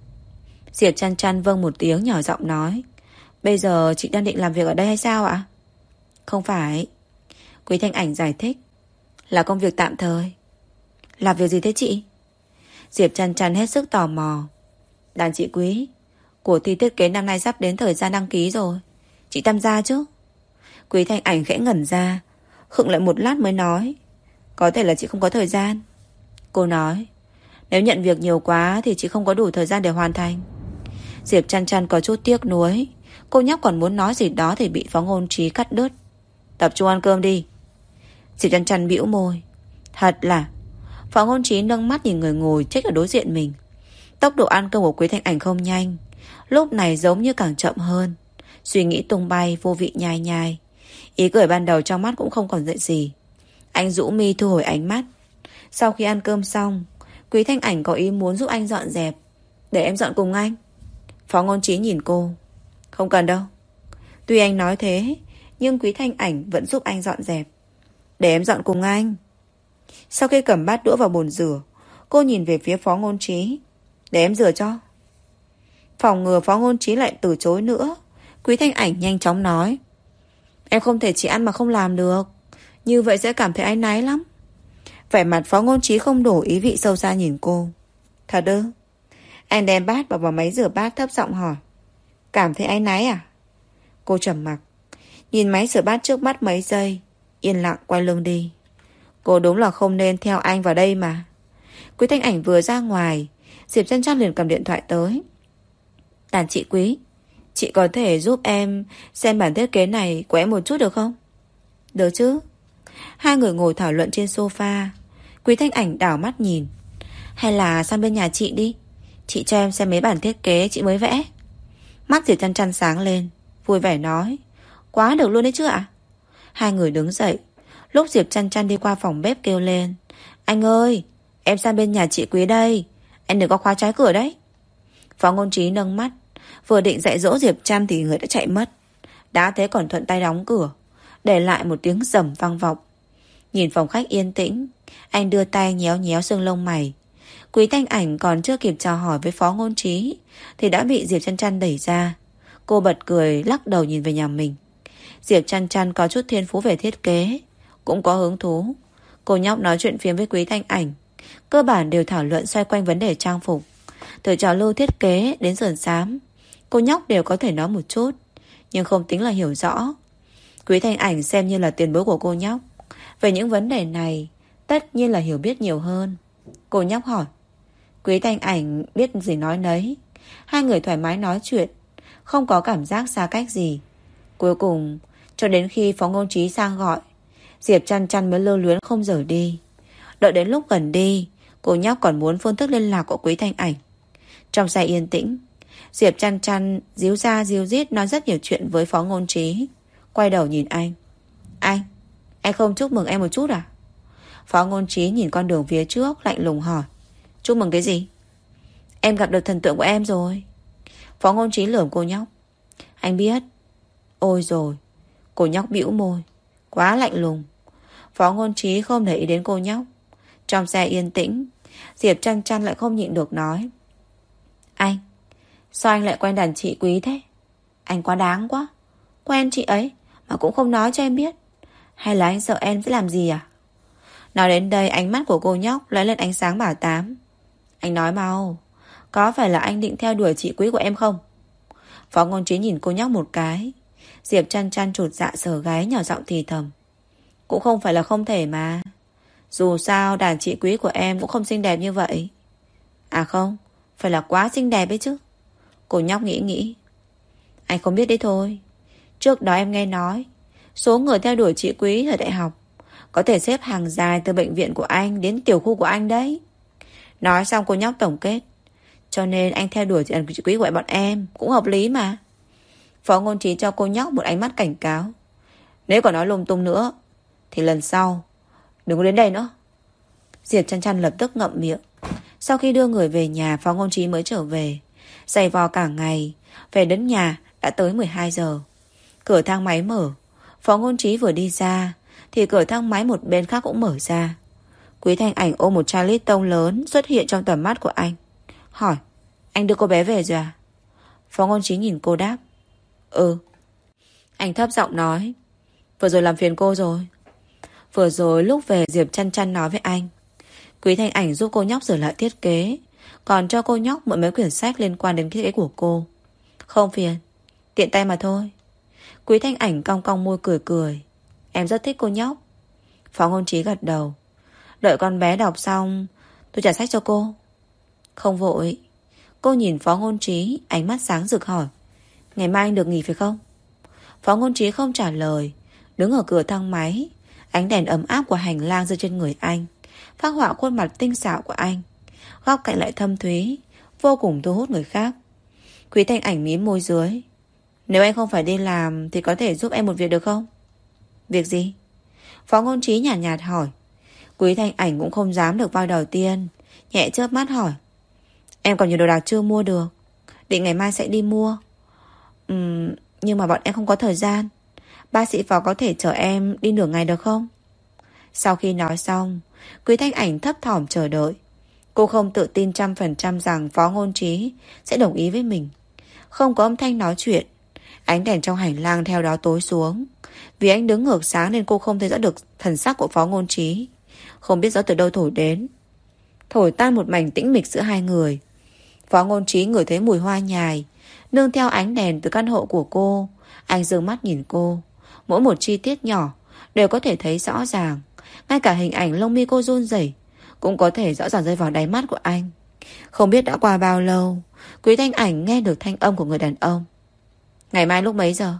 Diệp Chăn Chăn vâng một tiếng nhỏ giọng nói. Bây giờ chị đang định làm việc ở đây hay sao ạ? Không phải. Quý Thanh Ảnh giải thích. Là công việc tạm thời. Làm việc gì thế chị? Diệp Chăn Chăn hết sức tò mò. Đàn chị Quý, cuộc thi thiết kế năm nay sắp đến thời gian đăng ký rồi, chị tham gia chứ? Quý Thanh Ảnh khẽ ngẩn ra, khựng lại một lát mới nói. Có thể là chị không có thời gian. Cô nói. Nếu nhận việc nhiều quá thì chị không có đủ thời gian để hoàn thành. Diệp Chăn Chăn có chút tiếc nuối. Cô nhóc còn muốn nói gì đó thì bị Phó Ngôn Trí cắt đứt. Tập trung ăn cơm đi. Diệp Chăn Chăn bĩu môi. Thật là. Phó Ngôn Trí nâng mắt nhìn người ngồi chết ở đối diện mình. Tốc độ ăn cơm của Quý Thanh Ảnh không nhanh, lúc này giống như càng chậm hơn. Suy nghĩ tung bay, vô vị nhai nhai. Ý cười ban đầu trong mắt cũng không còn dậy gì. Anh rũ mi thu hồi ánh mắt. Sau khi ăn cơm xong, Quý Thanh Ảnh có ý muốn giúp anh dọn dẹp. Để em dọn cùng anh. Phó Ngôn Trí nhìn cô. Không cần đâu. Tuy anh nói thế, nhưng Quý Thanh Ảnh vẫn giúp anh dọn dẹp. Để em dọn cùng anh. Sau khi cầm bát đũa vào bồn rửa, cô nhìn về phía Phó Ngôn Trí. Để em rửa cho. Phòng ngừa Phó Ngôn Trí lại từ chối nữa, Quý Thanh Ảnh nhanh chóng nói. Em không thể chỉ ăn mà không làm được, như vậy sẽ cảm thấy áy náy lắm. Vẻ mặt Phó Ngôn Trí không đổ ý vị sâu xa nhìn cô. Thật ư? Anh đem bát vào vào máy rửa bát thấp giọng hỏi. Cảm thấy áy náy à? Cô trầm mặc, nhìn máy rửa bát trước mắt mấy giây, yên lặng quay lưng đi. Cô đúng là không nên theo anh vào đây mà. Quý Thanh Ảnh vừa ra ngoài, Diệp Chăn Chăn liền cầm điện thoại tới. Đàn chị Quý, chị có thể giúp em xem bản thiết kế này của em một chút được không? Được chứ. Hai người ngồi thảo luận trên sofa. Quý Thanh Ảnh đảo mắt nhìn. Hay là sang bên nhà chị đi, chị cho em xem mấy bản thiết kế chị mới vẽ. Mắt Diệp Chăn Chăn sáng lên, vui vẻ nói: Quá được luôn đấy chứ ạ. Hai người đứng dậy. Lúc Diệp Chăn Chăn đi qua phòng bếp kêu lên: Anh ơi, em sang bên nhà chị Quý đây, anh đừng có khóa trái cửa đấy. Phó Ngôn Trí nâng mắt, vừa định dạy dỗ Diệp Chăn thì người đã chạy mất. Đã thế còn thuận tay đóng cửa, để lại một tiếng rầm vang vọng. Nhìn phòng khách yên tĩnh, anh đưa tay nhéo nhéo xương lông mày. Quý Thanh Ảnh còn chưa kịp chào hỏi với Phó Ngôn Trí thì đã bị Diệp Chăn Chăn đẩy ra. Cô bật cười lắc đầu nhìn về nhà mình. Diệp Chăn Chăn có chút thiên phú về thiết kế, cũng có hứng thú. Cô nhóc nói chuyện phiếm với Quý Thanh Ảnh, cơ bản đều thảo luận xoay quanh vấn đề trang phục. Từ trào lưu thiết kế đến sườn xám, cô nhóc đều có thể nói một chút, nhưng không tính là hiểu rõ. Quý Thanh Ảnh xem như là tiền bối của cô nhóc, về những vấn đề này tất nhiên là hiểu biết nhiều hơn. Cô nhóc hỏi, Quý Thanh Ảnh biết gì nói nấy. Hai người thoải mái nói chuyện, không có cảm giác xa cách gì. Cuối cùng, cho đến khi Phó Ngôn Trí sang gọi, Diệp Chăn Chăn mới lưu luyến không rời đi. Đợi đến lúc gần đi, cô nhóc còn muốn phương thức liên lạc của Quý Thanh Ảnh. Trong xe yên tĩnh, Diệp Chăn Chăn díu ra díu dít nói rất nhiều chuyện với Phó Ngôn Trí. Quay đầu nhìn anh. Anh, anh không chúc mừng em một chút à? Phó Ngôn Trí nhìn con đường phía trước lạnh lùng hỏi. Chúc mừng cái gì? Em gặp được thần tượng của em rồi. Phó Ngôn Trí lườm cô nhóc. Anh biết. Ôi rồi. Cô nhóc bĩu môi, quá lạnh lùng. Phó Ngôn Trí không để ý đến cô nhóc. Trong xe yên tĩnh, Diệp Chăn Chăn lại không nhịn được nói. Anh, sao anh lại quen đàn chị Quý thế? Anh quá đáng quá. Quen chị ấy mà cũng không nói cho em biết. Hay là anh sợ em sẽ làm gì à? Nói đến đây, ánh mắt của cô nhóc lóe lên ánh sáng bảo tám. Anh nói mau, có phải là anh định theo đuổi chị Quý của em không? Phó Ngôn Trí nhìn cô nhóc một cái. Diệp Chăn Chăn trột dạ sờ gáy nhỏ giọng thì thầm. Cũng không phải là không thể mà. Dù sao đàn chị Quý của em cũng không xinh đẹp như vậy. À không, phải là quá xinh đẹp ấy chứ. Cô nhóc nghĩ nghĩ. Anh không biết đấy thôi. Trước đó em nghe nói số người theo đuổi chị Quý thời đại học có thể xếp hàng dài từ bệnh viện của anh đến tiểu khu của anh đấy. Nói xong cô nhóc tổng kết. Cho nên anh theo đuổi chị Quý của bọn em cũng hợp lý mà. Phó Ngôn Trí cho cô nhóc một ánh mắt cảnh cáo. Nếu còn nói lung tung nữa thì lần sau đừng có đến đây nữa. Diệp Chăn Chăn lập tức ngậm miệng. Sau khi đưa người về nhà, Phó Ngôn Trí mới trở về. Giày vò cả ngày, về đến nhà đã tới mười hai giờ. Cửa thang máy mở. Phó Ngôn Trí vừa đi ra thì cửa thang máy một bên khác cũng mở ra. Quý Thanh Ảnh ôm một chai lít tông lớn xuất hiện trong tầm mắt của anh. Hỏi, anh đưa cô bé về rồi à? Phó Ngôn Trí nhìn cô đáp. Ừ. Anh thấp giọng nói, vừa rồi làm phiền cô rồi. Vừa rồi lúc về Diệp Chăn Chăn nói với anh, Quý Thanh Ảnh giúp cô nhóc sửa lại thiết kế, còn cho cô nhóc mượn mấy quyển sách liên quan đến thiết kế của cô. Không phiền, tiện tay mà thôi. Quý Thanh Ảnh cong cong môi cười cười. Em rất thích cô nhóc. Phó Ngôn Trí gật đầu. Đợi con bé đọc xong tôi trả sách cho cô. Không vội. Cô nhìn Phó Ngôn Trí, ánh mắt sáng rực hỏi, ngày mai anh được nghỉ phải không? Phó Ngôn Trí không trả lời, đứng ở cửa thang máy. Ánh đèn ấm áp của hành lang rơi trên người anh, phác họa khuôn mặt tinh xảo của anh. Góc cạnh lại thâm thúy, vô cùng thu hút người khác. Quý Thanh Ảnh mím môi dưới. Nếu anh không phải đi làm thì có thể giúp em một việc được không? Việc gì? Phó Ngôn Trí nhàn nhạt, nhạt hỏi. Quý Thanh Ảnh cũng không dám được voi đầu tiên, nhẹ chớp mắt hỏi. Em còn nhiều đồ đạc chưa mua được, định ngày mai sẽ đi mua. Ừm, nhưng mà bọn em không có thời gian. Bác sĩ Phó có thể chở em đi nửa ngày được không? Sau khi nói xong, Quý Thanh Ảnh thấp thỏm chờ đợi. Cô không tự tin trăm phần trăm rằng Phó Ngôn Trí sẽ đồng ý với mình. Không có âm thanh nói chuyện. Ánh đèn trong hành lang theo đó tối xuống. Vì anh đứng ngược sáng nên cô không thấy rõ được thần sắc của Phó Ngôn Trí. Không biết gió từ đâu thổi đến, thổi tan một mảnh tĩnh mịch giữa hai người. Phó Ngôn Trí ngửi thấy mùi hoa nhài, nương theo ánh đèn từ căn hộ của cô. Anh giương mắt nhìn cô. Mỗi một chi tiết nhỏ đều có thể thấy rõ ràng. Ngay cả hình ảnh lông mi cô run rẩy cũng có thể rõ ràng rơi vào đáy mắt của anh. Không biết đã qua bao lâu, Quý Thanh Ảnh nghe được thanh âm của người đàn ông. Ngày mai lúc mấy giờ?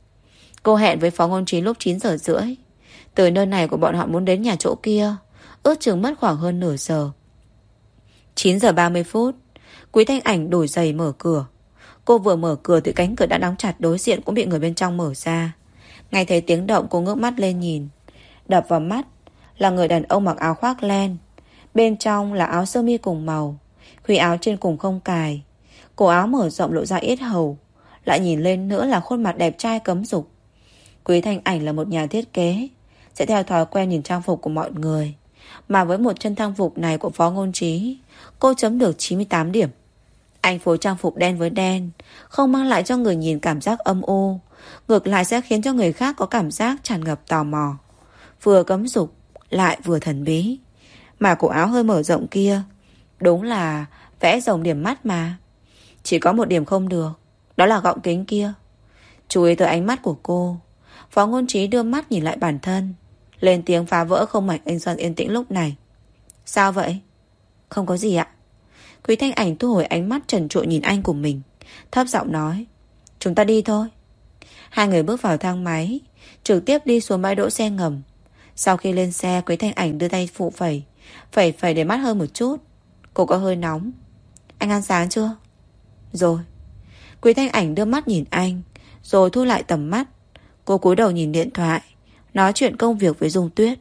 Cô hẹn với Phó Ngôn Trí lúc chín giờ rưỡi. Từ nơi này của bọn họ muốn đến nhà chỗ kia ước chừng mất khoảng hơn nửa giờ. chín giờ ba mươi phút, Quý Thanh Ảnh đổi giày mở cửa. Cô vừa mở cửa thì cánh cửa đã đóng chặt, đối diện cũng bị người bên trong mở ra. Ngay thấy tiếng động, cô ngước mắt lên nhìn. Đập vào mắt là người đàn ông mặc áo khoác len, bên trong là áo sơ mi cùng màu, khuy áo trên cùng không cài, cổ áo mở rộng lộ ra yết hầu. Lại nhìn lên nữa là khuôn mặt đẹp trai cấm dục. Quý Thanh Ảnh là một nhà thiết kế, sẽ theo thói quen nhìn trang phục của mọi người. Mà với một chân trang phục này của Phó Ngôn Trí, cô chấm được chín mươi tám điểm. Anh phối trang phục đen với đen, không mang lại cho người nhìn cảm giác âm u, ngược lại sẽ khiến cho người khác có cảm giác tràn ngập tò mò. Vừa cấm dục lại vừa thần bí. Mà cổ áo hơi mở rộng kia, đúng là vẽ rồng điểm mắt mà. Chỉ có một điểm không được, đó là gọng kính kia. Chú ý tới ánh mắt của cô, Phó Ngôn Trí đưa mắt nhìn lại bản thân, lên tiếng phá vỡ không mảnh anh Xuân yên tĩnh lúc này. Sao vậy? Không có gì ạ. Quý Thanh Ảnh thu hồi ánh mắt trần trụi nhìn anh của mình, thấp giọng nói. Chúng ta đi thôi. Hai người bước vào thang máy, trực tiếp đi xuống bãi đỗ xe ngầm. Sau khi lên xe, Quý Thanh Ảnh đưa tay phụ phẩy, phẩy phẩy để mắt hơn một chút. Cô có hơi nóng. Anh ăn sáng chưa? Rồi. Quý Thanh Ảnh đưa mắt nhìn anh, rồi thu lại tầm mắt. Cô cúi đầu nhìn điện thoại, nói chuyện công việc với Dung Tuyết.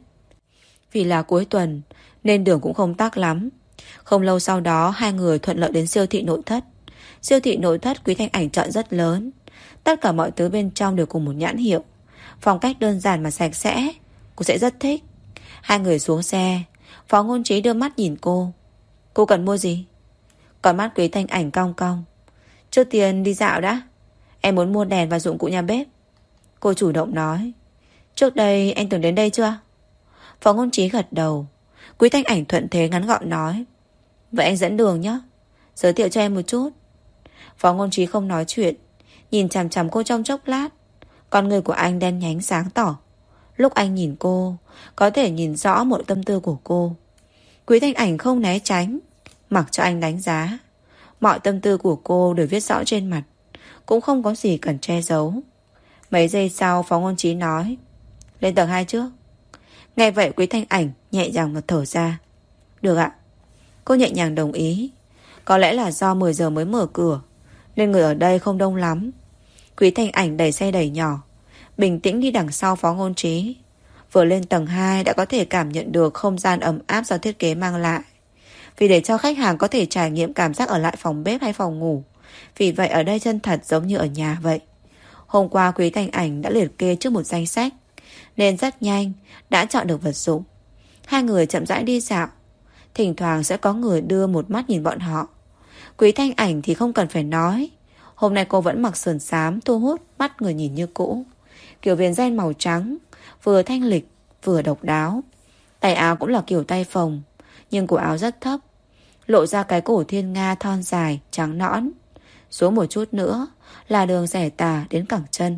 Vì là cuối tuần nên đường cũng không tắc lắm. Không lâu sau đó hai người thuận lợi đến siêu thị nội thất. Siêu thị nội thất Quý Thanh Ảnh chọn rất lớn, tất cả mọi thứ bên trong đều cùng một nhãn hiệu, phong cách đơn giản mà sạch sẽ. Cô sẽ rất thích. Hai người xuống xe, Phó Ngôn Trí đưa mắt nhìn cô. Cô cần mua gì? Còn mắt Quý Thanh Ảnh cong cong. Trước tiên đi dạo đã. Em muốn mua đèn và dụng cụ nhà bếp. Cô chủ động nói. Trước đây anh từng đến đây chưa? Phó Ngôn Trí gật đầu. Quý Thanh Ảnh thuận thế ngắn gọn nói. Vậy anh dẫn đường nhé, giới thiệu cho em một chút. Phó Ngôn Trí không nói chuyện, nhìn chằm chằm cô trong chốc lát. Con người của anh đen nhánh sáng tỏ. Lúc anh nhìn cô, có thể nhìn rõ mọi tâm tư của cô. Quý Thanh Ảnh không né tránh, mặc cho anh đánh giá. Mọi tâm tư của cô đều viết rõ trên mặt, cũng không có gì cần che giấu. Mấy giây sau Phó Ngôn Trí nói. Lên tầng hai trước. Nghe vậy Quý Thanh Ảnh nhẹ nhàng mà thở ra. Được ạ. Cô nhẹ nhàng đồng ý. Có lẽ là do mười giờ mới mở cửa nên người ở đây không đông lắm. Quý Thanh Ảnh đẩy xe đẩy nhỏ, bình tĩnh đi đằng sau Phó Ngôn Trí. Vừa lên tầng hai đã có thể cảm nhận được không gian ấm áp do thiết kế mang lại. Vì để cho khách hàng có thể trải nghiệm cảm giác ở lại phòng bếp hay phòng ngủ, vì vậy ở đây chân thật giống như ở nhà vậy. Hôm qua Quý Thanh Ảnh đã liệt kê trước một danh sách, nên rất nhanh đã chọn được vật dụng. Hai người chậm rãi đi dạo, thỉnh thoảng sẽ có người đưa một mắt nhìn bọn họ. Quý Thanh Ảnh thì không cần phải nói, hôm nay cô vẫn mặc sườn xám thu hút mắt người nhìn như cũ. Kiểu viền ren màu trắng, vừa thanh lịch vừa độc đáo. Tay áo cũng là kiểu tay phồng, nhưng cổ áo rất thấp, lộ ra cái cổ thiên nga thon dài trắng nõn. Xuống một chút nữa là đường rẻ tà đến cẳng chân.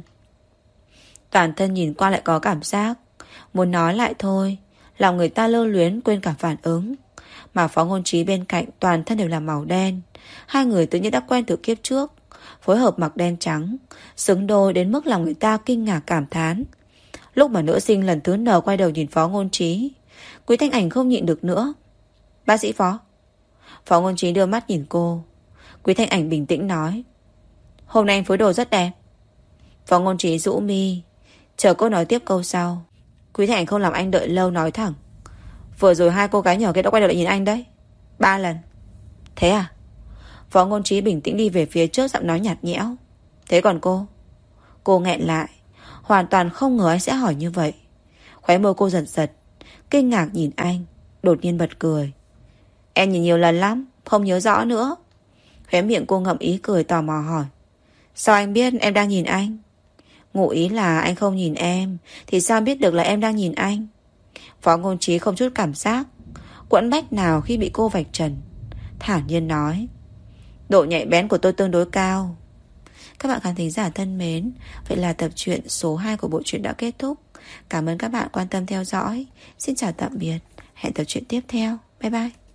Toàn thân nhìn qua lại có cảm giác muốn nói lại thôi, lòng người ta lưu luyến quên cả phản ứng. Mà Phó Ngôn Trí bên cạnh toàn thân đều là màu đen. Hai người tự nhiên đã quen từ kiếp trước, phối hợp mặc đen trắng, xứng đôi đến mức lòng người ta kinh ngạc cảm thán. Lúc mà nữ sinh lần thứ nờ quay đầu nhìn Phó Ngôn Trí, Quý Thanh Ảnh không nhịn được nữa. Bác sĩ Phó. Phó Ngôn Trí đưa mắt nhìn cô. Quý Thanh Ảnh bình tĩnh nói. Hôm nay anh phối đồ rất đẹp. Phó Ngôn Trí rũ mi, chờ cô nói tiếp câu sau. Quý Thanh Ảnh không làm anh đợi lâu nói thẳng. Vừa rồi hai cô gái nhỏ kia đã quay đầu lại nhìn anh đấy. Ba lần. Thế à? Phó Ngôn Trí bình tĩnh đi về phía trước, giọng nói nhạt nhẽo. Thế còn cô? Cô nghẹn lại, hoàn toàn không ngờ anh sẽ hỏi như vậy. Khóe môi cô giật giật, kinh ngạc nhìn anh, đột nhiên bật cười. Em nhìn nhiều lần lắm, không nhớ rõ nữa. Khóe miệng cô ngậm ý cười tò mò hỏi. Sao anh biết em đang nhìn anh? Ngụ ý là anh không nhìn em thì sao biết được là em đang nhìn anh? Phó Ngôn Trí không chút cảm giác quẫn bách nào khi bị cô vạch trần, thản nhiên nói. Độ nhạy bén của tôi tương đối cao. Các bạn khán thính giả thân mến, vậy là tập truyện số hai của bộ truyện đã kết thúc. Cảm ơn các bạn quan tâm theo dõi. Xin chào tạm biệt, hẹn tập truyện tiếp theo. Bye bye.